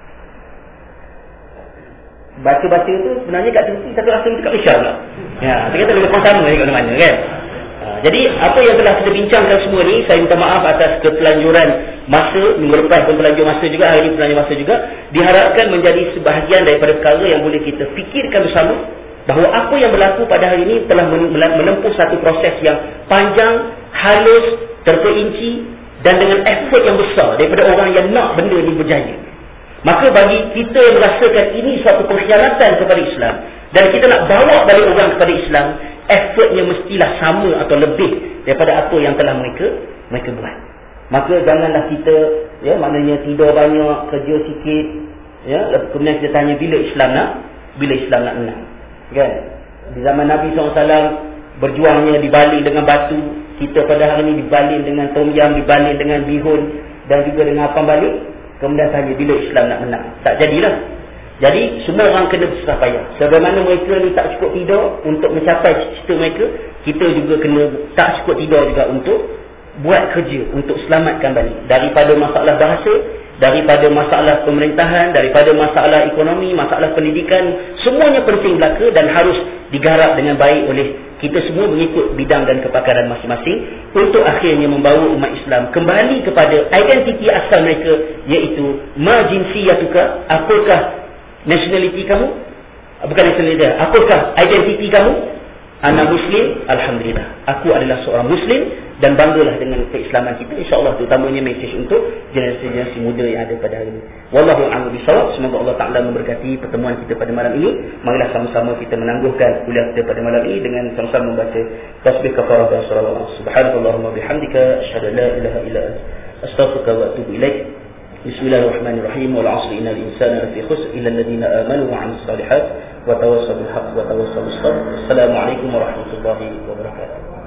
Baca-baca tu sebenarnya kat Turki satu rasa itu kat Malaysia pula. Ya, kita kata lebih kurang sama kat mana kan. Jadi apa yang telah kita bincangkan semua ni, saya minta maaf atas ketelanjuran masa. Minggu lepas pun terlanjur masa juga, hari ini terlanjur masa juga. Diharapkan menjadi sebahagian daripada perkara yang boleh kita fikirkan bersama, bahawa apa yang berlaku pada hari ini telah menempuh satu proses yang panjang, halus, terperinci dan dengan effort yang besar daripada orang yang nak benda ni berjaya. Maka bagi kita yang merasakan ini suatu pengkhianatan kepada Islam dan kita nak bawa balik orang kepada Islam, effortnya mestilah sama atau lebih daripada apa yang telah mereka mereka buat. Maka janganlah kita, ya, maknanya tidur banyak, kerja sikit, ya, kemudian kita tanya bila Islam nak, bila Islam nak menang, kan? Di zaman Nabi sallallahu alaihi wasallam berjuangnya dibaling dengan batu, kita pada hari ini dibaling dengan tom yam, dibaling dengan bihun dan juga dengan apam balik. Kemudian tanya bila Islam nak menang, tak jadilah. Jadi semua orang kena bersusah payah. Sebagaimana mereka ni tak cukup tidur untuk mencapai cita-cita mereka, kita juga kena tak cukup tidur juga untuk buat kerja untuk selamatkan Bali daripada masalah bahasa, daripada masalah pemerintahan, daripada masalah ekonomi, masalah pendidikan. Semuanya penting belaka dan harus digarap dengan baik oleh kita semua mengikut bidang dan kepakaran masing-masing untuk akhirnya membawa umat Islam kembali kepada identiti asal mereka, iaitu ma jinsiyatuka, apakah nationality kamu? Bukan nationality, apakah identiti kamu? Ana Muslim, alhamdulillah. Aku adalah seorang Muslim dan banggalah dengan keislaman kita. InsyaAllah terutamanya mesej untuk generasi-generasi muda yang ada pada hari ini. Wallahu a'lam bishawab. Semoga Allah Ta'ala memberkati pertemuan kita pada malam ini. Marilah sama-sama kita menangguhkan kuliah kita pada malam ini dengan sama-sama membaca tasbih kafarah dan salawat. Subhanallahumma bihamdika asyhadu an la ilaha illa anta astaghfiruka wa atubu ilaik. Bismillahirrahmanirrahim. Wal 'asri innal insana lafi khusr illa alladhina amanu wa 'amilus shalihat wa tawassaw bil haqq wa tawassaw bis sabr. Assalamualaikum warahmatullahi wabarakatuh.